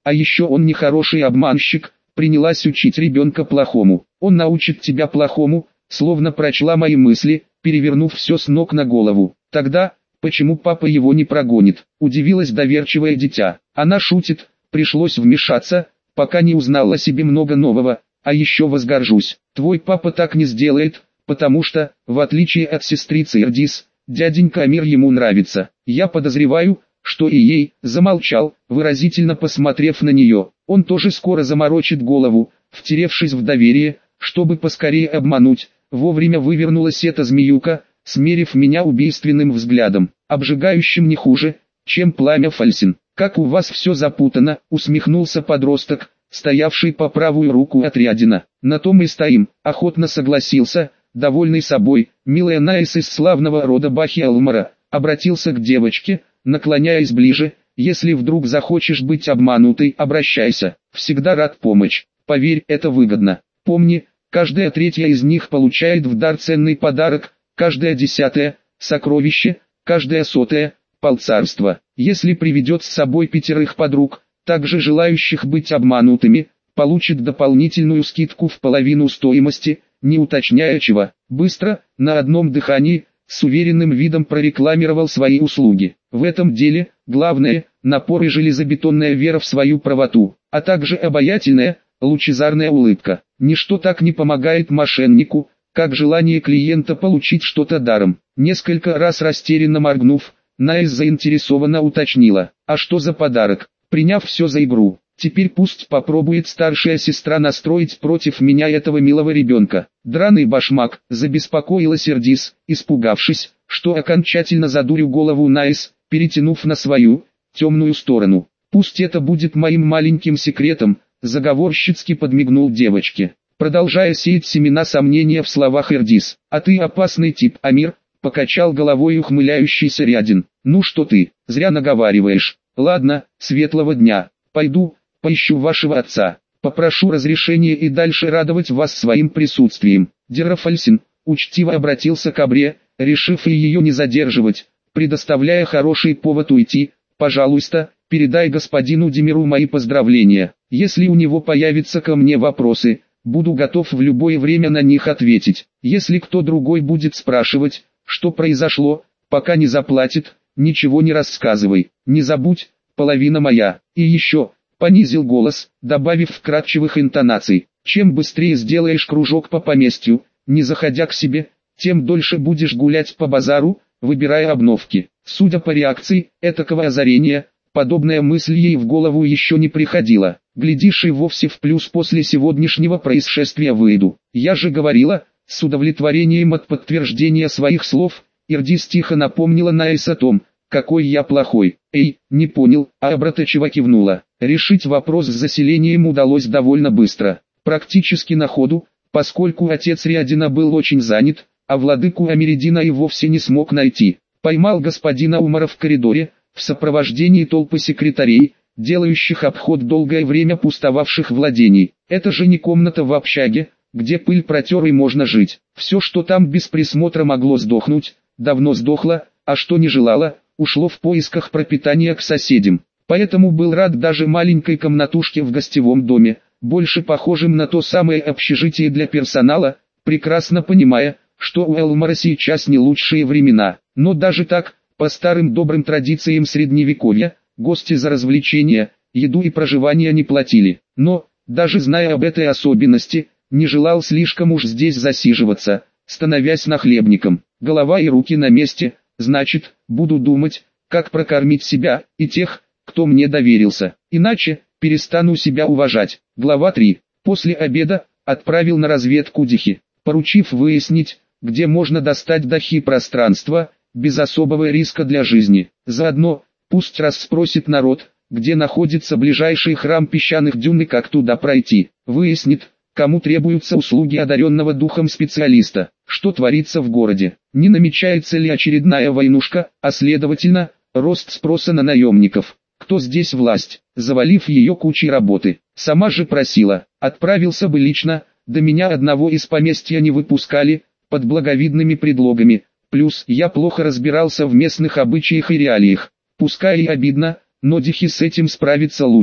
А еще он нехороший обманщик, принялась учить ребенка плохому. Он научит тебя плохому, словно прочла мои мысли, перевернув все с ног на голову. Тогда, почему папа его не прогонит? Удивилась доверчивое дитя. Она шутит, пришлось вмешаться, пока не узнал о себе много нового, а еще возгоржусь. Твой папа так не сделает, потому что, в отличие от сестрицы Ирдис, дяденька Амир ему нравится. Я подозреваю, что и ей, замолчал, выразительно посмотрев на нее. Он тоже скоро заморочит голову, втеревшись в доверие, чтобы поскорее обмануть. Вовремя вывернулась эта змеюка, смерив меня убийственным взглядом, обжигающим не хуже, чем пламя Фальсин. «Как у вас все запутано», — усмехнулся подросток, стоявший по правую руку от Рядина. «На том и стоим», — охотно согласился, довольный собой, милая Наис из славного рода Бахи Алмара, обратился к девочке, наклоняясь ближе. «Если вдруг захочешь быть обманутой, обращайся, всегда рад помочь, поверь, это выгодно. Помни, каждая третья из них получает в дар ценный подарок, каждая десятая – сокровище, каждая сотая – полцарства. Если приведет с собой 5 подруг, также желающих быть обманутыми, получит дополнительную скидку в половину стоимости, не уточняя чего». Быстро, на одном дыхании, с уверенным видом прорекламировал свои услуги. В этом деле, главное, напор и железобетонная вера в свою правоту, а также обаятельная, лучезарная улыбка. Ничто так не помогает мошеннику, как желание клиента получить что-то даром. Несколько раз растерянно моргнув, Наис заинтересованно уточнила: «А что за подарок?» Приняв все за игру, теперь пусть попробует старшая сестра настроить против меня этого милого ребенка. Драный башмак, забеспокоилась Ирдис, испугавшись, что окончательно задурю голову Наис, перетянув на свою, темную сторону. «Пусть это будет моим маленьким секретом», заговорщицки подмигнул девочке, продолжая сеять семена сомнения в словах Ирдис. «А ты опасный тип, Амир», покачал головой ухмыляющийся Рядин. «Ну что ты, зря наговариваешь. Ладно, светлого дня. Пойду, поищу вашего отца. Попрошу разрешения и дальше радовать вас своим присутствием». Дерафальсин учтиво обратился к Абре, решив и ее не задерживать, предоставляя хороший повод уйти. «Пожалуйста, передай господину Демиру мои поздравления. Если у него появятся ко мне вопросы, буду готов в любое время на них ответить. Если кто другой будет спрашивать, что произошло, пока не заплатит, ничего не рассказывай. Не забудь, половина моя. И еще», понизил голос, добавив вкрадчивых интонаций, «чем быстрее сделаешь кружок по поместью, не заходя к себе, тем дольше будешь гулять по базару, выбирая обновки». Судя по реакции этакого озарения, подобная мысль ей в голову еще не приходила. Глядишь, и вовсе в плюс после сегодняшнего происшествия выйду. «Я же говорила», с удовлетворением от подтверждения своих слов, Ирдис тихо напомнила Наис о том, какой я плохой. «Эй, не понял», а Абратачева кивнула. Решить вопрос с заселением удалось довольно быстро. Практически на ходу, поскольку отец Рядина был очень занят, а владыку Америдина и вовсе не смог найти. Поймал господина Умара в коридоре, в сопровождении толпы секретарей, делающих обход долгое время пустовавших владений. Это же не комната в общаге, где пыль протер и можно жить. Все, что там без присмотра могло сдохнуть, давно сдохло, а что не желало, ушло в поисках пропитания к соседям. Поэтому был рад даже маленькой комнатушке в гостевом доме, больше похожим на то самое общежитие для персонала, прекрасно понимая, что у Элмара сейчас не лучшие времена. Но даже так, по старым добрым традициям средневековья, гости за развлечения, еду и проживание не платили. Но, даже зная об этой особенности, не желал слишком уж здесь засиживаться, становясь нахлебником. Голова и руки на месте, значит, буду думать, как прокормить себя и тех, кто мне доверился. Иначе, перестану себя уважать. Глава 3. После обеда, отправил на разведку Дихи, поручив выяснить, где можно достать дахи пространства, без особого риска для жизни. Заодно, пусть расспросит народ, где находится ближайший храм песчаных дюн и как туда пройти. Выяснит, кому требуются услуги одаренного духом специалиста, что творится в городе, не намечается ли очередная войнушка, а следовательно, рост спроса на наемников. Кто здесь власть, завалив ее кучей работы. Сама же просила, отправился бы лично, до меня одного из поместья не выпускали, под благовидными предлогами, плюс я плохо разбирался в местных обычаях и реалиях. Пускай и обидно, но Дихи с этим справится лучше.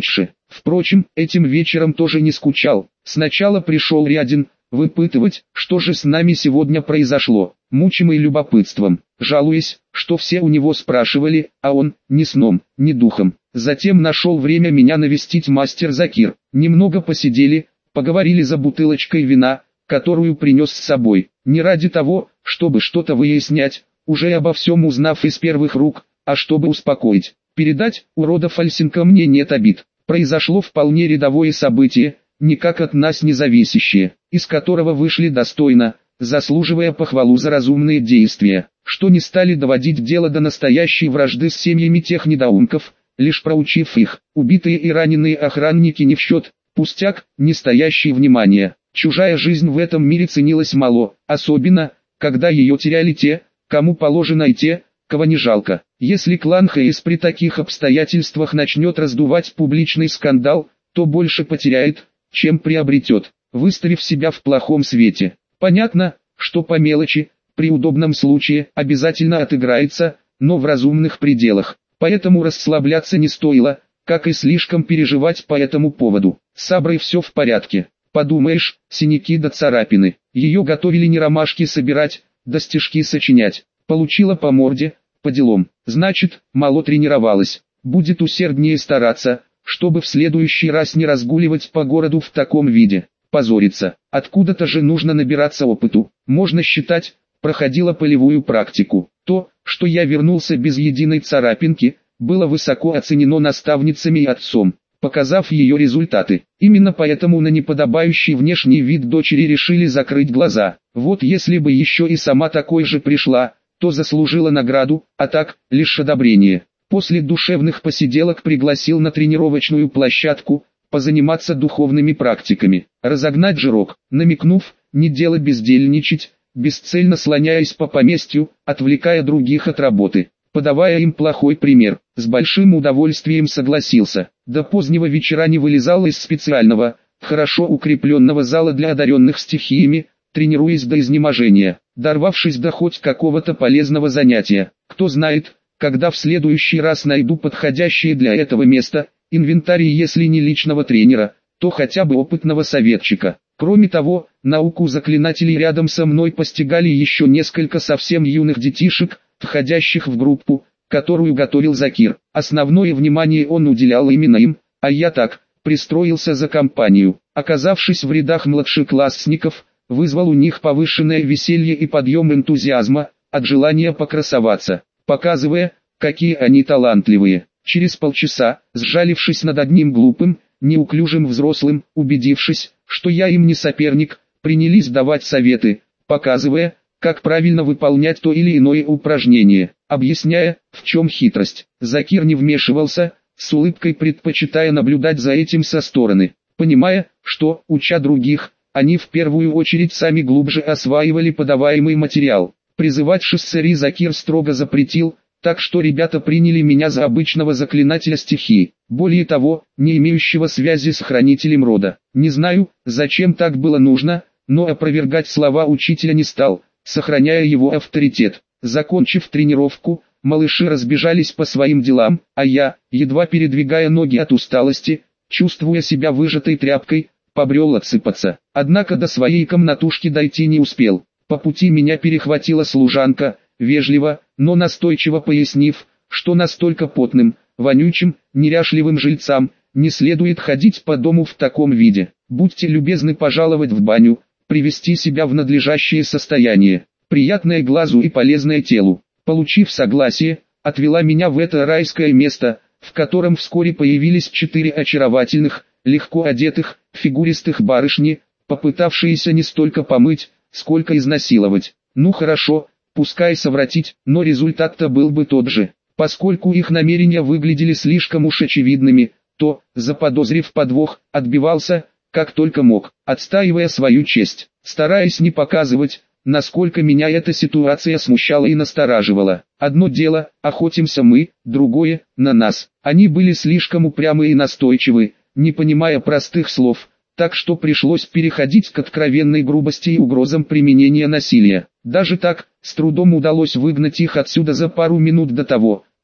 Впрочем, этим вечером тоже не скучал. Сначала пришел Рядин, выпытывать, что же с нами сегодня произошло, мучимый любопытством, жалуясь, что все у него спрашивали, а он, ни сном, ни духом. Затем нашел время меня навестить мастер Закир. Немного посидели, поговорили за бутылочкой вина, которую принес с собой. Не ради того, чтобы что-то выяснять, уже обо всем узнав из первых рук, а чтобы успокоить. Передать, урода Фальсенко, мне нет обид. Произошло вполне рядовое событие, никак от нас не зависящее, из которого вышли достойно, заслуживая похвалу за разумные действия, что не стали доводить дело до настоящей вражды с семьями тех недоумков, лишь проучив их. Убитые и раненые охранники не в счет, пустяк, не стоящий внимания. Чужая жизнь в этом мире ценилась мало, особенно, когда ее теряли те, кому положено, и те, кого не жалко. Если клан Хейс при таких обстоятельствах начнет раздувать публичный скандал, то больше потеряет, чем приобретет, выставив себя в плохом свете. Понятно, что по мелочи, при удобном случае, обязательно отыграется, но в разумных пределах. Поэтому расслабляться не стоило, как и слишком переживать по этому поводу. С Саброй все в порядке. Подумаешь, синяки да царапины. Ее готовили не ромашки собирать, да стишки сочинять. Получила по морде, по делам. Значит, мало тренировалась. Будет усерднее стараться, чтобы в следующий раз не разгуливать по городу в таком виде. Позориться. Откуда-то же нужно набираться опыту. Можно считать, проходила полевую практику. То, что я вернулся без единой царапинки, было высоко оценено наставницами и отцом, показав ее результаты. Именно поэтому на неподобающий внешний вид дочери решили закрыть глаза. Вот если бы еще и сама такой же пришла, то заслужила награду, а так, лишь одобрение. После душевных посиделок пригласил на тренировочную площадку, позаниматься духовными практиками, разогнать жирок, намекнув, не дело бездельничать, бесцельно слоняясь по поместью, отвлекая других от работы, подавая им плохой пример. С большим удовольствием согласился. До позднего вечера не вылезал из специального, хорошо укрепленного зала для одаренных стихиями, тренируясь до изнеможения, дорвавшись до хоть какого-то полезного занятия. Кто знает, когда в следующий раз найду подходящее для этого место, инвентарь, если не личного тренера, то хотя бы опытного советчика. Кроме того, науку заклинателей рядом со мной постигали еще несколько совсем юных детишек, входящих в группу, которую готовил Закир. Основное внимание он уделял именно им, а я так, пристроился за компанию. Оказавшись в рядах младшеклассников, вызвал у них повышенное веселье и подъем энтузиазма, от желания покрасоваться, показывая, какие они талантливые. Через полчаса, сжалившись над одним глупым, неуклюжим взрослым, убедившись, что я им не соперник, принялись давать советы, показывая, как правильно выполнять то или иное упражнение, объясняя, в чем хитрость. Закир не вмешивался, с улыбкой предпочитая наблюдать за этим со стороны, понимая, что, уча других, они в первую очередь сами глубже осваивали подаваемый материал. Призывать шессери Закир строго запретил, так что ребята приняли меня за обычного заклинателя стихии, более того, не имеющего связи с хранителем рода. Не знаю, зачем так было нужно, но опровергать слова учителя не стал, сохраняя его авторитет. Закончив тренировку, малыши разбежались по своим делам, а я, едва передвигая ноги от усталости, чувствуя себя выжатой тряпкой, побрел отсыпаться. Однако до своей комнатушки дойти не успел. По пути меня перехватила служанка, вежливо, но настойчиво пояснив, что настолько потным, вонючим, неряшливым жильцам не следует ходить по дому в таком виде. Будьте любезны пожаловать в баню, привести себя в надлежащее состояние, приятное глазу и полезное телу. Получив согласие, отвела меня в это райское место, в котором вскоре появились 4 очаровательных, легко одетых, фигуристых барышни, попытавшиеся не столько помыть, сколько изнасиловать. Ну хорошо, пускай совратить, но результат-то был бы тот же. Поскольку их намерения выглядели слишком уж очевидными, то, заподозрив подвох, отбивался, как только мог, отстаивая свою честь, стараясь не показывать, насколько меня эта ситуация смущала и настораживала. Одно дело, охотимся мы, другое, на нас. Они были слишком упрямы и настойчивы, не понимая простых слов, так что пришлось переходить к откровенной грубости и угрозам применения насилия. Даже так, с трудом удалось выгнать их отсюда за пару минут до того,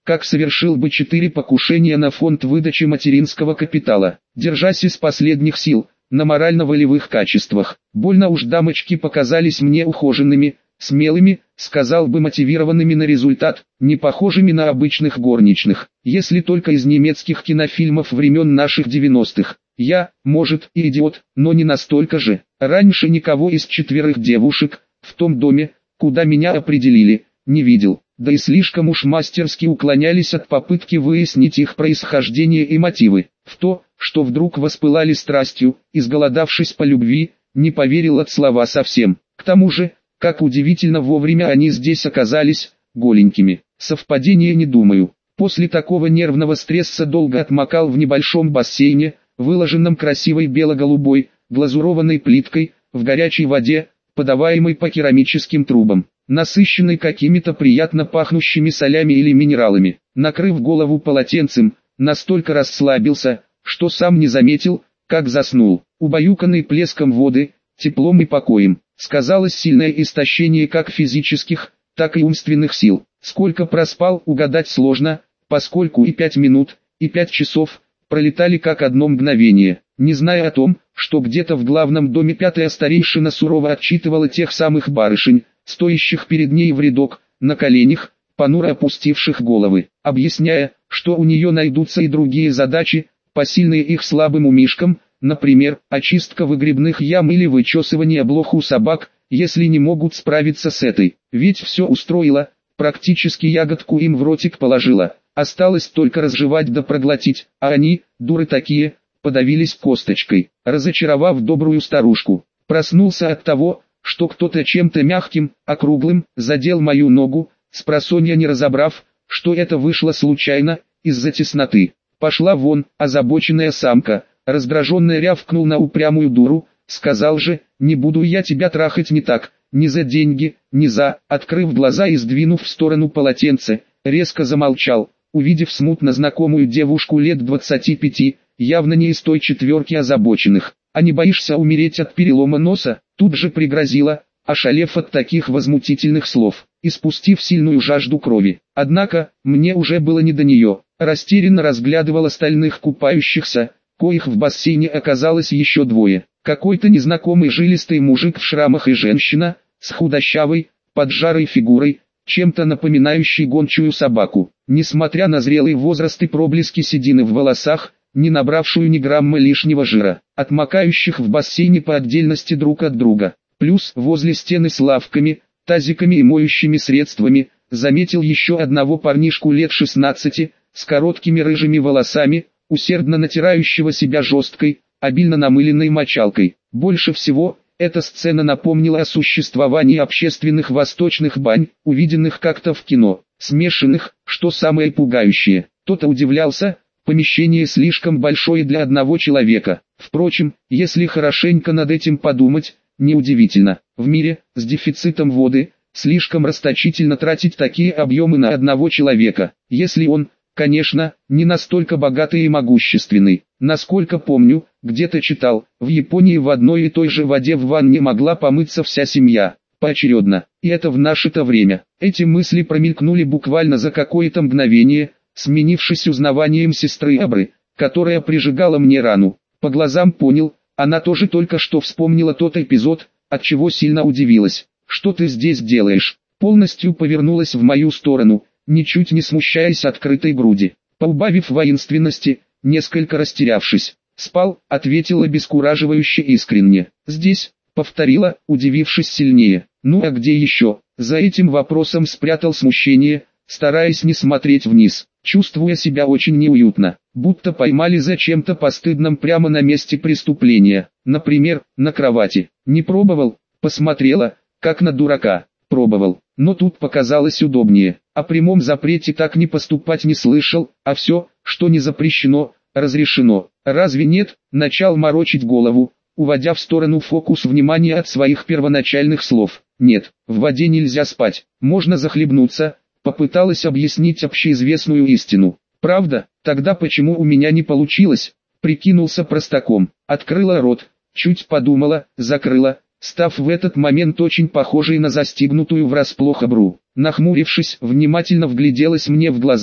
как совершил бы 4 покушения на фонд выдачи материнского капитала, держась из последних сил, на морально-волевых качествах. Больно уж дамочки показались мне ухоженными, смелыми, сказал бы мотивированными на результат, не похожими на обычных горничных, если только из немецких кинофильмов времен наших 90-х. Я, может, и идиот, но не настолько же. Раньше никого из 4 девушек, в том доме, куда меня определили, не видел, да и слишком уж мастерски уклонялись от попытки выяснить их происхождение и мотивы. В то, что вдруг воспылали страстью, изголодавшись по любви, не поверил от слова совсем. К тому же, как удивительно вовремя они здесь оказались, голенькими. Совпадение не думаю. После такого нервного стресса долго отмокал в небольшом бассейне, выложенном красивой бело-голубой, глазурованной плиткой, в горячей воде, подаваемой по керамическим трубам, насыщенной какими-то приятно пахнущими солями или минералами. Накрыв голову полотенцем, настолько расслабился, что сам не заметил, как заснул. Убаюканный плеском воды, теплом и покоем, сказалось сильное истощение как физических, так и умственных сил. Сколько проспал, угадать сложно, поскольку и 5 минут, и 5 часов пролетали как одно мгновение. Не зная о том, что где-то в главном доме 5-я старейшина сурово отчитывала тех самых барышень, стоящих перед ней в рядок, на коленях, понуро опустивших головы, объясняя, что у нее найдутся и другие задачи, посильные их слабым умишкам, например, очистка выгребных ям или вычесывание блох у собак, если не могут справиться с этой. Ведь все устроила, практически ягодку им в ротик положила, осталось только разжевать да проглотить, а они, дуры такие, подавились косточкой, разочаровав добрую старушку. Проснулся от того, что кто-то чем-то мягким, округлым, задел мою ногу, спросонья не разобрав, что это вышло случайно, из-за тесноты. Пошла вон, озабоченная самка, раздраженно рявкнул на упрямую дуру, сказал же, не буду я тебя трахать не так, ни за деньги, ни за, открыв глаза и сдвинув в сторону полотенце, резко замолчал, увидев смутно знакомую девушку лет 25, явно не из той 4 озабоченных. А не боишься умереть от перелома носа? Тут же пригрозила, ошалев от таких возмутительных слов, и спустив сильную жажду крови. Однако, мне уже было не до нее, растерянно разглядывал остальных купающихся, коих в бассейне оказалось еще 2. Какой-то незнакомый жилистый мужик в шрамах и женщина, с худощавой, поджарой фигурой, чем-то напоминающей гончую собаку. Несмотря на зрелый возраст и проблески седины в волосах, не набравшую ни грамма лишнего жира, отмокающих в бассейне по отдельности друг от друга. Плюс возле стены с лавками, тазиками и моющими средствами, заметил еще одного парнишку лет 16, с короткими рыжими волосами, усердно натирающего себя жесткой, обильно намыленной мочалкой. Больше всего, эта сцена напомнила о существовании общественных восточных бань, увиденных как-то в кино, смешанных, что самое пугающее. Кто-то удивлялся, помещение слишком большое для одного человека. Впрочем, если хорошенько над этим подумать, неудивительно. В мире, с дефицитом воды, слишком расточительно тратить такие объемы на одного человека, если он, конечно, не настолько богатый и могущественный. Насколько помню, где-то читал, в Японии в одной и той же воде в ванне могла помыться вся семья, поочередно. И это в наше-то время. Эти мысли промелькнули буквально за какое-то мгновение, сменившись узнаванием сестры Абры, которая прижигала мне рану. По глазам понял, она тоже только что вспомнила тот эпизод, от чего сильно удивилась. «Что ты здесь делаешь?» Полностью повернулась в мою сторону, ничуть не смущаясь открытой груди. Поубавив воинственности, несколько растерявшись. «Спал», — ответила обескураживающе искренне. «Здесь», — повторила, удивившись сильнее. «Ну а где еще?» За этим вопросом спрятал смущение, стараясь не смотреть вниз, чувствуя себя очень неуютно, будто поймали за чем-то постыдным прямо на месте преступления, например, на кровати. Не пробовал, посмотрела, как на дурака. Пробовал, но тут показалось удобнее. О прямом запрете так не поступать не слышал, а все, что не запрещено, разрешено. Разве нет? Начал морочить голову, уводя в сторону фокус внимания от своих первоначальных слов. Нет, в воде нельзя спать, можно захлебнуться. Попыталась объяснить общеизвестную истину. Правда? Тогда почему у меня не получилось? Прикинулся простаком. Открыла рот, чуть подумала, закрыла, став в этот момент очень похожей на застигнутую врасплох Абру. Нахмурившись, внимательно вгляделась мне в глаза,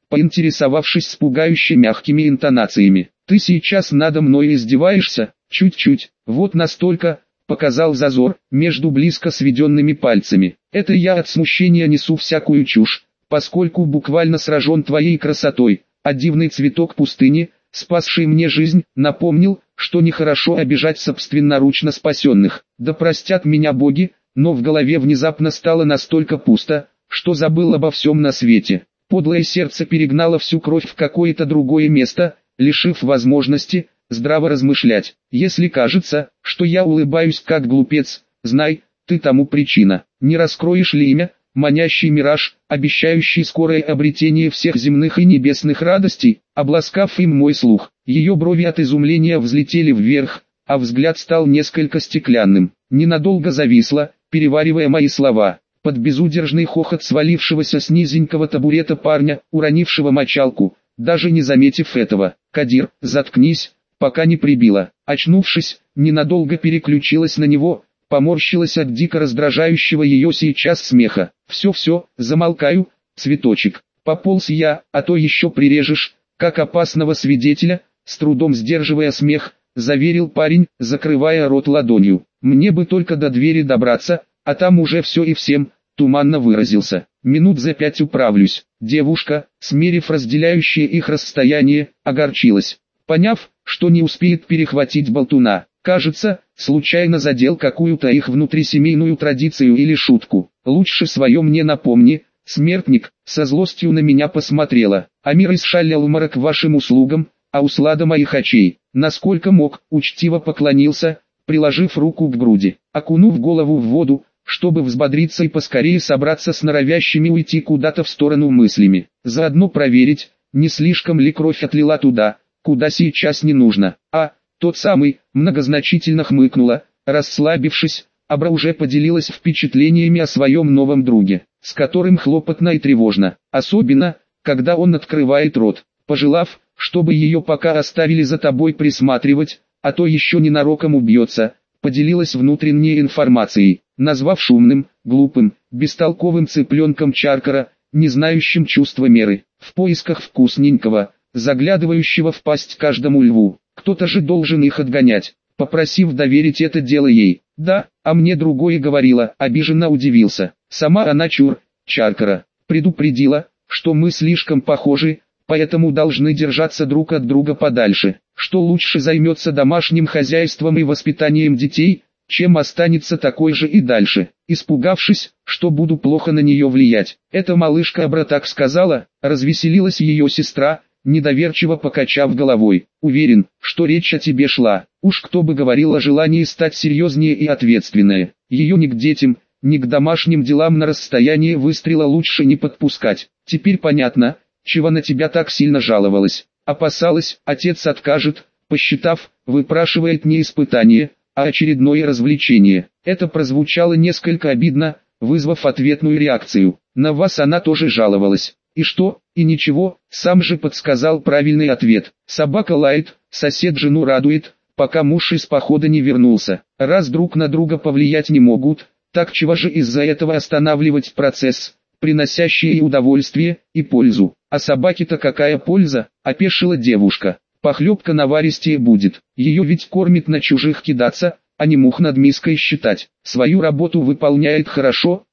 поинтересовавшись с пугающе мягкими интонациями. «Ты сейчас надо мной издеваешься?» «Чуть-чуть, вот настолько», — показал зазор между близко сведенными пальцами. «Это я от смущения несу всякую чушь, поскольку буквально сражен твоей красотой, а дивный цветок пустыни, спасший мне жизнь, напомнил, что нехорошо обижать собственноручно спасенных. Да простят меня боги, но в голове внезапно стало настолько пусто, что забыл обо всем на свете. Подлое сердце перегнало всю кровь в какое-то другое место, лишив возможности здраво размышлять. Если кажется, что я улыбаюсь как глупец, знай, ты тому причина. Не раскроешь ли имя, манящий мираж, обещающий скорое обретение всех земных и небесных радостей, обласкав им мой слух. Ее брови от изумления взлетели вверх, а взгляд стал несколько стеклянным. Ненадолго зависла, переваривая мои слова. Под безудержный хохот свалившегося с низенького табурета парня, уронившего мочалку, даже не заметив этого. «Кадир, заткнись, пока не прибила». Очнувшись, ненадолго переключилась на него, поморщилась от дико раздражающего ее сейчас смеха. «Все, замолкаю, цветочек. Пополз я, а то еще прирежешь, как опасного свидетеля», с трудом сдерживая смех, заверил парень, закрывая рот ладонью. «Мне бы только до двери добраться, а там уже все и всем», туманно выразился. «Минут за 5 управлюсь». Девушка, смерив разделяющее их расстояние, огорчилась, поняв, что не успеет перехватить болтуна. Кажется, случайно задел какую-то их внутрисемейную традицию или шутку. «Лучше свое мне напомни, смертник», со злостью на меня посмотрела. «Амир исшаллял умара к вашим услугам, а услада моих очей». Насколько мог, учтиво поклонился, приложив руку к груди, окунув голову в воду, чтобы взбодриться и поскорее собраться с норовящими уйти куда-то в сторону мыслями. Заодно проверить, не слишком ли кровь отлила туда, куда сейчас не нужно. Тот самый, многозначительно хмыкнула, расслабившись, Абра уже поделилась впечатлениями о своем новом друге, с которым хлопотно и тревожно, особенно, когда он открывает рот, пожелав, чтобы ее пока оставили за тобой присматривать, а то еще ненароком убьется, поделилась внутренней информацией, назвав шумным, глупым, бестолковым цыпленком Чаркара, не знающим чувства меры, в поисках вкусненького, заглядывающего в пасть каждому льву. Кто-то же должен их отгонять, попросив доверить это дело ей. «Да, а мне другое говорила», обиженно удивился. Сама она чур, Чаркара, предупредила, что мы слишком похожи, поэтому должны держаться друг от друга подальше, что лучше займется домашним хозяйством и воспитанием детей, чем останется такой же и дальше, испугавшись, что буду плохо на нее влиять. «Эта малышка Абра так сказала», развеселилась ее сестра, недоверчиво покачав головой. «Уверен, что речь о тебе шла. Уж кто бы говорил о желании стать серьезнее и ответственнее. Ее ни к детям, ни к домашним делам на расстояние выстрела лучше не подпускать. Теперь понятно, чего на тебя так сильно жаловалась. Опасалась, отец откажет, посчитав, выпрашивает не испытание, а очередное развлечение». Это прозвучало несколько обидно, вызвав ответную реакцию. «На вас она тоже жаловалась». «И что?» «И ничего», сам же подсказал правильный ответ. «Собака лает, сосед жену радует, пока муж из похода не вернулся. Раз друг на друга повлиять не могут, так чего же из-за этого останавливать процесс, приносящий и удовольствие, и пользу?» «А собаке-то какая польза?» – опешила девушка. «Похлебка наваристее будет, ее ведь кормит на чужих кидаться, а не мух над миской считать. Свою работу выполняет хорошо,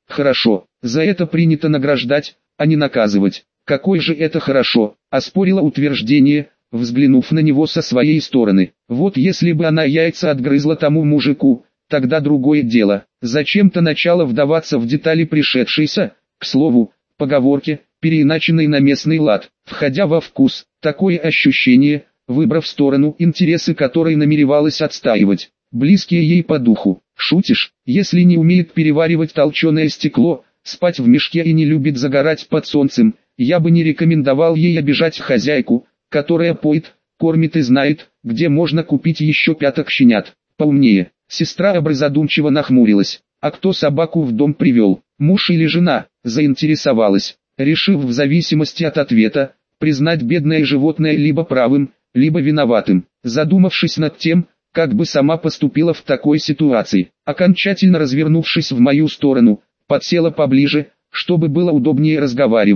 за это принято награждать, а не наказывать». «Какой же это хорошо», – оспорила утверждение, взглянув на него со своей стороны. «Вот если бы она яйца отгрызла тому мужику, тогда другое дело. Зачем-то начала вдаваться в детали пришедшейся, к слову, поговорки, переиначенной на местный лад, входя во вкус. Такое ощущение, выбрав сторону, интересы которой намеревалась отстаивать, близкие ей по духу. Шутишь? Если не умеет переваривать толченое стекло, спать в мешке и не любит загорать под солнцем, я бы не рекомендовал ей обижать хозяйку, которая поет, кормит и знает, где можно купить еще пяток щенят. Поумнее». Сестра Абры задумчиво нахмурилась. «А кто собаку в дом привел, муж или жена?» Заинтересовалась, решив в зависимости от ответа, признать бедное животное либо правым, либо виноватым. Задумавшись над тем, как бы сама поступила в такой ситуации, окончательно развернувшись в мою сторону, подсела поближе, чтобы было удобнее разговаривать.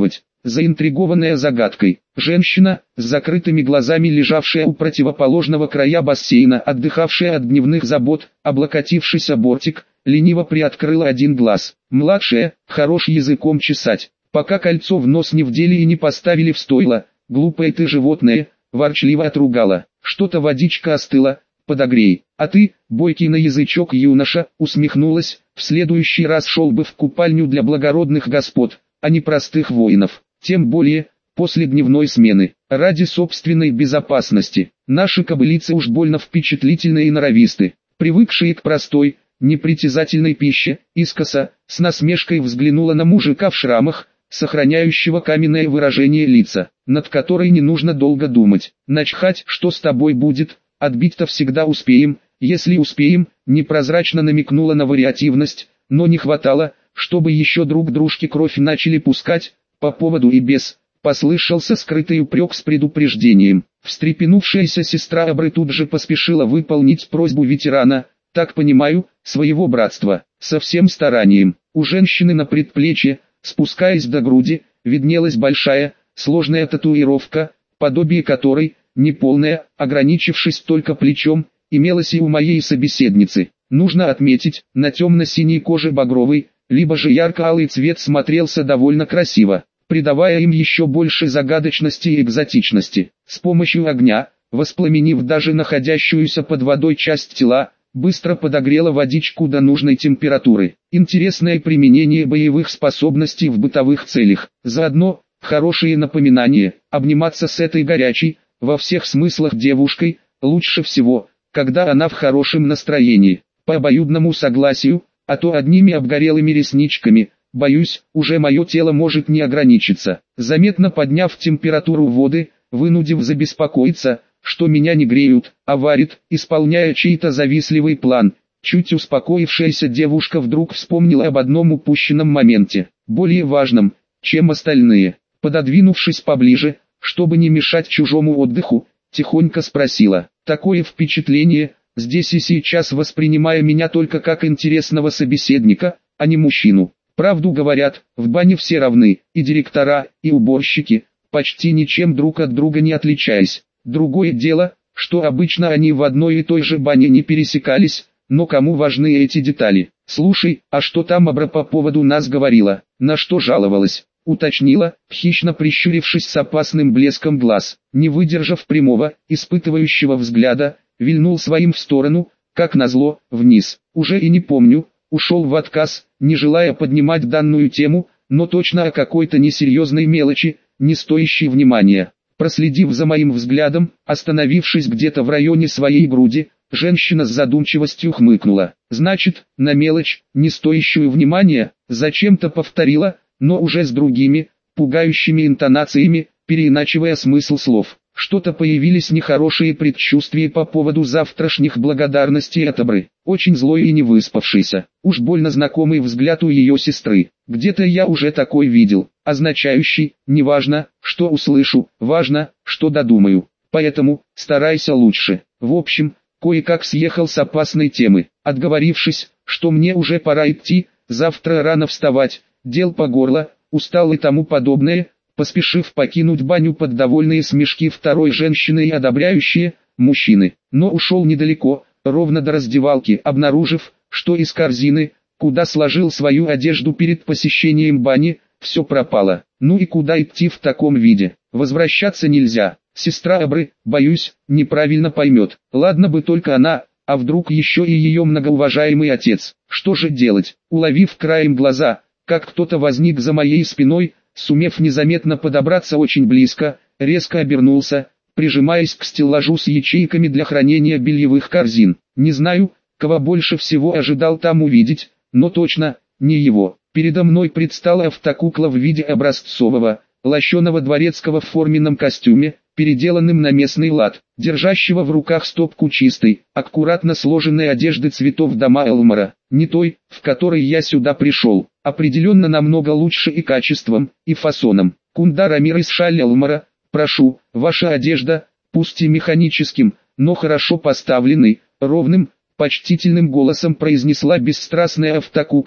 заинтригованная загадкой. Женщина, с закрытыми глазами лежавшая у противоположного края бассейна, отдыхавшая от дневных забот, облокотившись о бортик, лениво приоткрыла один глаз. Младшая, хорош языком чесать, пока кольцо в нос не вдели и не поставили в стойло. Глупое ты животное, ворчливо отругала. Что-то водичка остыла, подогрей. А ты, бойкий на язычок юноша, усмехнулась, в следующий раз шел бы в купальню для благородных господ, а не простых воинов. Тем более, после дневной смены, ради собственной безопасности. Наши кобылицы уж больно впечатлительные и норовисты, привыкшие к простой, непритязательной пище. Искоса, с насмешкой взглянула на мужика в шрамах, сохраняющего каменное выражение лица, над которой не нужно долго думать. Начхать, что с тобой будет, отбить-то всегда успеем, если успеем, непрозрачно намекнула на вариативность, но не хватало, чтобы еще друг дружке кровь начали пускать, по поводу и без. Послышался скрытый упрек с предупреждением. Встрепенувшаяся сестра Абры тут же поспешила выполнить просьбу ветерана, так понимаю, своего братства, со всем старанием. У женщины на предплечье, спускаясь до груди, виднелась большая, сложная татуировка, подобие которой, неполная, ограничившись только плечом, имелась и у моей собеседницы. Нужно отметить, на темно-синей коже багровый, либо же ярко-алый цвет смотрелся довольно красиво, придавая им еще больше загадочности и экзотичности. С помощью огня, воспламенив даже находящуюся под водой часть тела, быстро подогрела водичку до нужной температуры. Интересное применение боевых способностей в бытовых целях. Заодно, хорошее напоминание, обниматься с этой горячей, во всех смыслах девушкой, лучше всего, когда она в хорошем настроении, по обоюдному согласию, а то одними обгорелыми ресничками, боюсь, уже мое тело может не ограничиться. Заметно подняв температуру воды, вынудив забеспокоиться, что меня не греют, а варит, исполняя чей-то завистливый план. Чуть успокоившаяся девушка вдруг вспомнила об одном упущенном моменте, более важном, чем остальные. Пододвинувшись поближе, чтобы не мешать чужому отдыху, тихонько спросила: «Такое впечатление, здесь и сейчас воспринимая меня только как интересного собеседника, а не мужчину. Правду говорят, в бане все равны, и директора, и уборщики, почти ничем друг от друга не отличаясь. Другое дело, что обычно они в одной и той же бане не пересекались, но кому важны эти детали? Слушай, а что там Абра по поводу нас говорила, на что жаловалась?» Уточнила, хищно прищурившись с опасным блеском глаз. Не выдержав прямого, испытывающего взгляда, вильнул своим в сторону, как назло, вниз. Уже и не помню, ушел в отказ, не желая поднимать данную тему, но точно о какой-то несерьезной мелочи, не стоящей внимания. Проследив за моим взглядом, остановившись где-то в районе своей груди, женщина с задумчивостью хмыкнула. «Значит, на мелочь, не стоящую внимания», зачем-то повторила, но уже с другими, пугающими интонациями, переиначивая смысл слов. Что-то появились нехорошие предчувствия по поводу завтрашних благодарностей от Абры. Очень злой и не выспавшийся, уж больно знакомый взгляд у ее сестры. Где-то я уже такой видел, означающий, не важно, что услышу, важно, что додумаю. Поэтому, старайся лучше. В общем, кое-как съехал с опасной темы, отговорившись, что мне уже пора идти, завтра рано вставать, дел по горло, устал и тому подобное, поспешив покинуть баню под довольные смешки второй женщины и одобряющие, мужчины. Но ушел недалеко, ровно до раздевалки, обнаружив, что из корзины, куда сложил свою одежду перед посещением бани, все пропало. Ну и куда идти в таком виде? Возвращаться нельзя. Сестра Абры, боюсь, неправильно поймет. Ладно бы только она, а вдруг еще и ее многоуважаемый отец. Что же делать? Уловив краем глаза, как кто-то возник за моей спиной, сумев незаметно подобраться очень близко, резко обернулся, прижимаясь к стеллажу с ячейками для хранения бельевых корзин. Не знаю, кого больше всего ожидал там увидеть, но точно, не его. Передо мной предстала автокукла в виде образцового, лощеного дворецкого в форменном костюме, переделанным на местный лад, держащего в руках стопку чистой, аккуратно сложенной одежды цветов дома Элмора, не той, в которой я сюда пришел, определенно намного лучше и качеством, и фасоном. Кунда Рамирес Шаль Элмора, прошу, ваша одежда, пусть и механическим, но хорошо поставленной, ровным, почтительным голосом произнесла бесстрастная автокукла,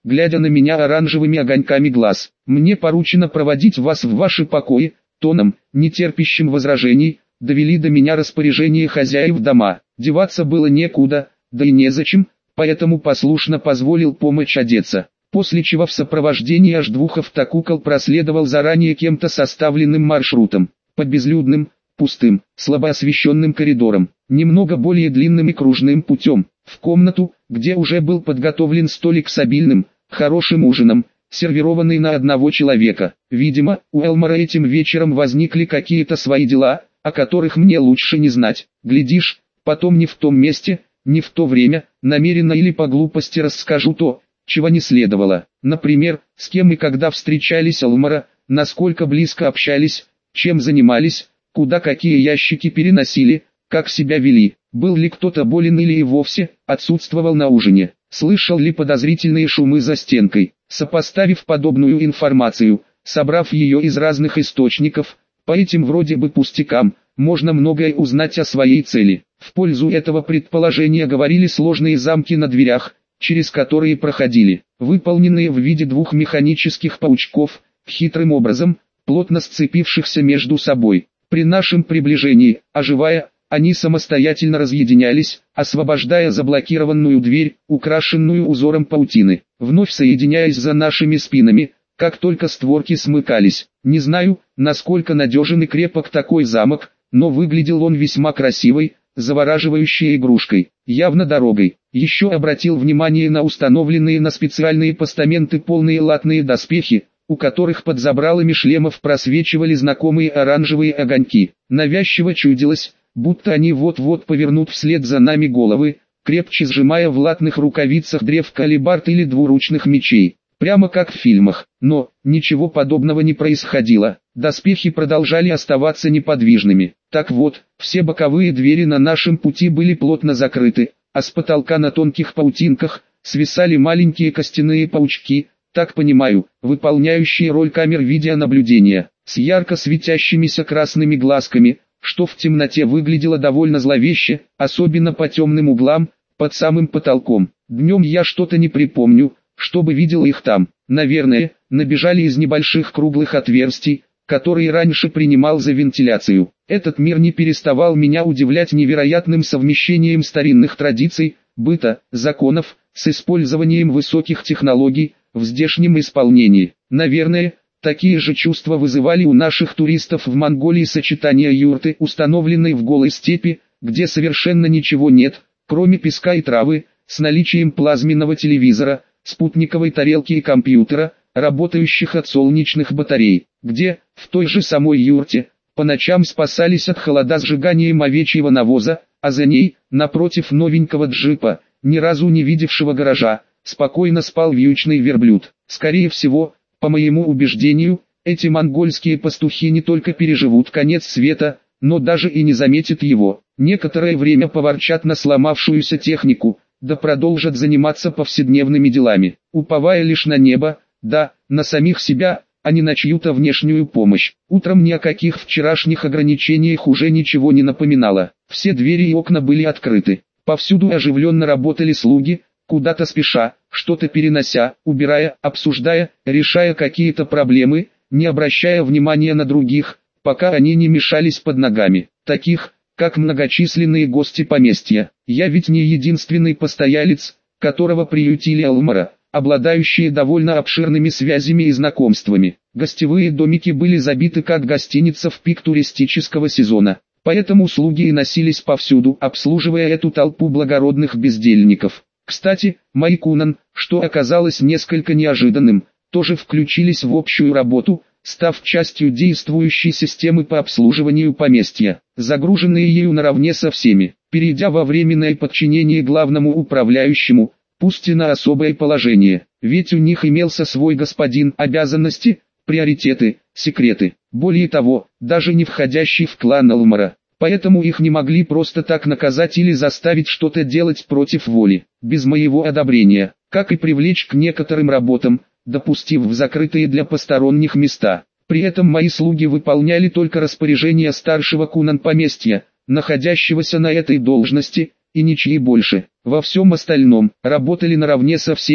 глядя на меня оранжевыми огоньками глаз. «Мне поручено проводить вас в ваши покои», тоном, не терпящим возражений, довели до меня распоряжение хозяев дома. Деваться было некуда, да и незачем, поэтому послушно позволил помочь одеться. После чего в сопровождении аж двух автокукол проследовал заранее кем-то составленным маршрутом, по безлюдным, пустым, слабо освещенным коридорам, немного более длинным и кружным путем, в комнату, где уже был подготовлен столик с обильным, хорошим ужином, сервированный на одного человека. Видимо, у Элмора этим вечером возникли какие-то свои дела, о которых мне лучше не знать. Глядишь, потом не в том месте, не в то время, намеренно или по глупости расскажу то, чего не следовало. Например, с кем и когда встречались Элмора, насколько близко общались, чем занимались, куда какие ящики переносили, как себя вели, был ли кто-то болен или и вовсе отсутствовал на ужине, слышал ли подозрительные шумы за стенкой. Сопоставив подобную информацию, собрав ее из разных источников, по этим вроде бы пустякам, можно многое узнать о своей цели. В пользу этого предположения говорили сложные замки на дверях, через которые проходили, выполненные в виде двух механических паучков, хитрым образом, плотно сцепившихся между собой. При нашем приближении, оживая, они самостоятельно разъединялись, освобождая заблокированную дверь, украшенную узором паутины, вновь соединяясь за нашими спинами, как только створки смыкались. Не знаю, насколько надежен и крепок такой замок, но выглядел он весьма красивой, завораживающей игрушкой, явно дорогой. Еще обратил внимание на установленные на специальные постаменты полные латные доспехи, у которых под забралами шлемов просвечивали знакомые оранжевые огоньки. Навязчиво чудилось, будто они вот-вот повернут вслед за нами головы, крепче сжимая в латных рукавицах древко алебард или двуручных мечей. Прямо как в фильмах, но ничего подобного не происходило. Доспехи продолжали оставаться неподвижными. Так вот, все боковые двери на нашем пути были плотно закрыты, а с потолка на тонких паутинках свисали маленькие костяные паучки, так понимаю, выполняющие роль камер видеонаблюдения, с ярко светящимися красными глазками, что в темноте выглядело довольно зловеще, особенно по темным углам, под самым потолком. Днем я что-то не припомню, чтобы видел их там. Наверное, набежали из небольших круглых отверстий, которые раньше принимал за вентиляцию. Этот мир не переставал меня удивлять невероятным совмещением старинных традиций, быта, законов, с использованием высоких технологий, в здешнем исполнении. Наверное, такие же чувства вызывали у наших туристов в Монголии сочетание юрты, установленной в голой степи, где совершенно ничего нет, кроме песка и травы, с наличием плазменного телевизора, спутниковой тарелки и компьютера, работающих от солнечных батарей, где, в той же самой юрте, по ночам спасались от холода сжиганием овечьего навоза, а за ней, напротив новенького джипа, ни разу не видевшего гаража, спокойно спал вьючный верблюд. Скорее всего, по моему убеждению, эти монгольские пастухи не только переживут конец света, но даже и не заметят его. Некоторое время поворчат на сломавшуюся технику, да продолжат заниматься повседневными делами, уповая лишь на небо, да, на самих себя, а не на чью-то внешнюю помощь. Утром ни о каких вчерашних ограничениях уже ничего не напоминало. Все двери и окна были открыты. Повсюду оживленно работали слуги, куда-то спеша, что-то перенося, убирая, обсуждая, решая какие-то проблемы, не обращая внимания на других, пока они не мешались под ногами. Таких, как многочисленные гости поместья. Я ведь не единственный постоялец, которого приютили Элмора, обладающие довольно обширными связями и знакомствами. Гостевые домики были забиты как гостиница в пик туристического сезона, поэтому слуги и носились повсюду, обслуживая эту толпу благородных бездельников. Кстати, мои кунан, что оказалось несколько неожиданным, тоже включились в общую работу, став частью действующей системы по обслуживанию поместья, загруженные ею наравне со всеми, перейдя во временное подчинение главному управляющему, пусть и на особое положение, ведь у них имелся свой господин, обязанности, приоритеты, секреты, более того, даже не входящий в клан Элмора. Поэтому их не могли просто так наказать или заставить что-то делать против воли, без моего одобрения, как и привлечь к некоторым работам, допустив в закрытые для посторонних места. При этом мои слуги выполняли только распоряжения старшего кунан поместья, находящегося на этой должности, и ничьи больше. Во всем остальном, работали наравне со всеми,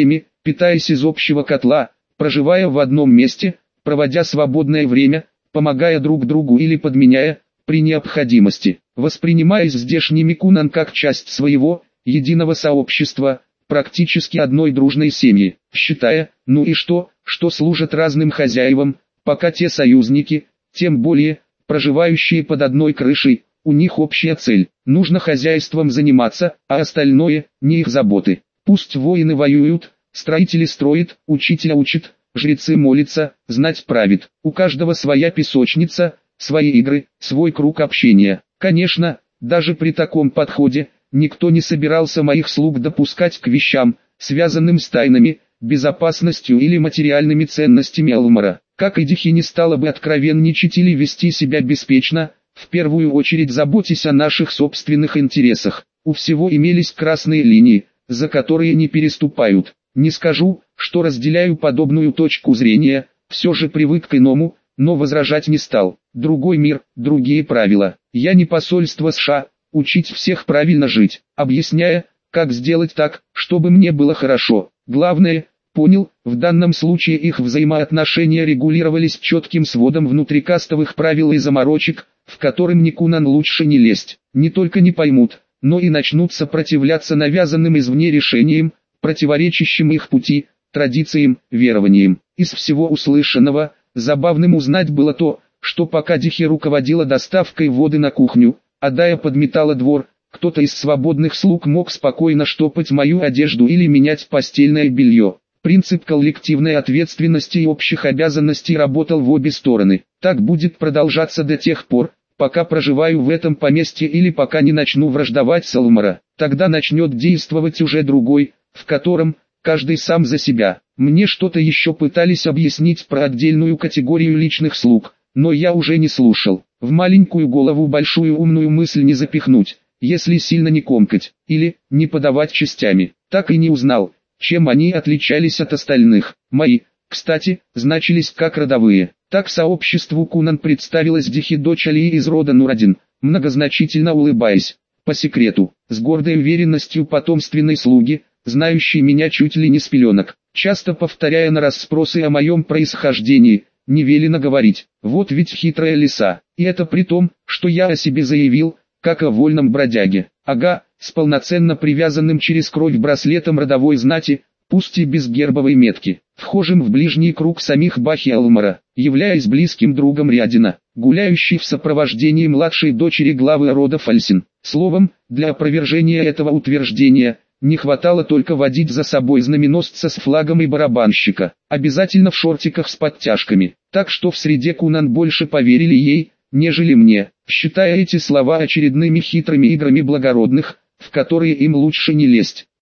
питаясь из общего котла, проживая в одном месте, проводя свободное время, помогая друг другу или подменяя, при необходимости, воспринимаясь здешними Кунан как часть своего, единого сообщества, практически одной дружной семьи, считая, ну и что служат разным хозяевам, пока те союзники, тем более, проживающие под одной крышей, у них общая цель, нужно хозяйством заниматься, а остальное, не их заботы. Пусть воины воюют, строители строят, учителя учат, жрецы молятся, знать правит, у каждого своя песочница, свои игры, свой круг общения. Конечно, даже при таком подходе, никто не собирался моих слуг допускать к вещам, связанным с тайнами, безопасностью или материальными ценностями Алмара. Как и Дихи не стала бы откровенничать или вести себя беспечно, в первую очередь заботясь о наших собственных интересах. У всего имелись красные линии, за которые не переступают. Не скажу, что разделяю подобную точку зрения, все же привык к иному, но возражать не стал. Другой мир, другие правила. Я не посольство США, учить всех правильно жить, объясняя, как сделать так, чтобы мне было хорошо. Главное, понял, в данном случае их взаимоотношения регулировались четким сводом внутрикастовых правил и заморочек, в которым ни Кунан лучше не лезть. Не только не поймут, но и начнут сопротивляться навязанным извне решениям, противоречащим их пути, традициям, верованиям. Из всего услышанного, забавным узнать было то, что пока Дихи руководила доставкой воды на кухню, а Дая подметала двор, кто-то из свободных слуг мог спокойно штопать мою одежду или менять постельное белье. Принцип коллективной ответственности и общих обязанностей работал в обе стороны. Так будет продолжаться до тех пор, пока проживаю в этом поместье или пока не начну враждовать с Алмара. Тогда начнет действовать уже другой, в котором каждый сам за себя. Мне что-то еще пытались объяснить про отдельную категорию личных слуг, но я уже не слушал. В маленькую голову большую умную мысль не запихнуть, если сильно не комкать, или не подавать частями. Так и не узнал, чем они отличались от остальных. Мои, кстати, значились как родовые. Так сообществу Кунан представилась Дихи, дочь Алии из рода Нурадин, многозначительно улыбаясь. По секрету, с гордой уверенностью потомственной слуги, знающей меня чуть ли не с пеленок, часто повторяя на расспросы о моем происхождении, не велено говорить. Вот ведь хитрая лиса, и это при том, что я о себе заявил, как о вольном бродяге. Ага, с полноценно привязанным через кровь браслетом родовой знати, пусть и без гербовой метки, вхожим в ближний круг самих Бахи Алмара, являясь близким другом Рядина, гуляющий в сопровождении младшей дочери главы рода Фальсин. Словом, для опровержения этого утверждения, не хватало только водить за собой знаменосца с флагом и барабанщика, обязательно в шортиках с подтяжками. Так что в среде Кунан больше поверили ей, нежели мне, считая эти слова очередными хитрыми играми благородных, в которые им лучше не лезть.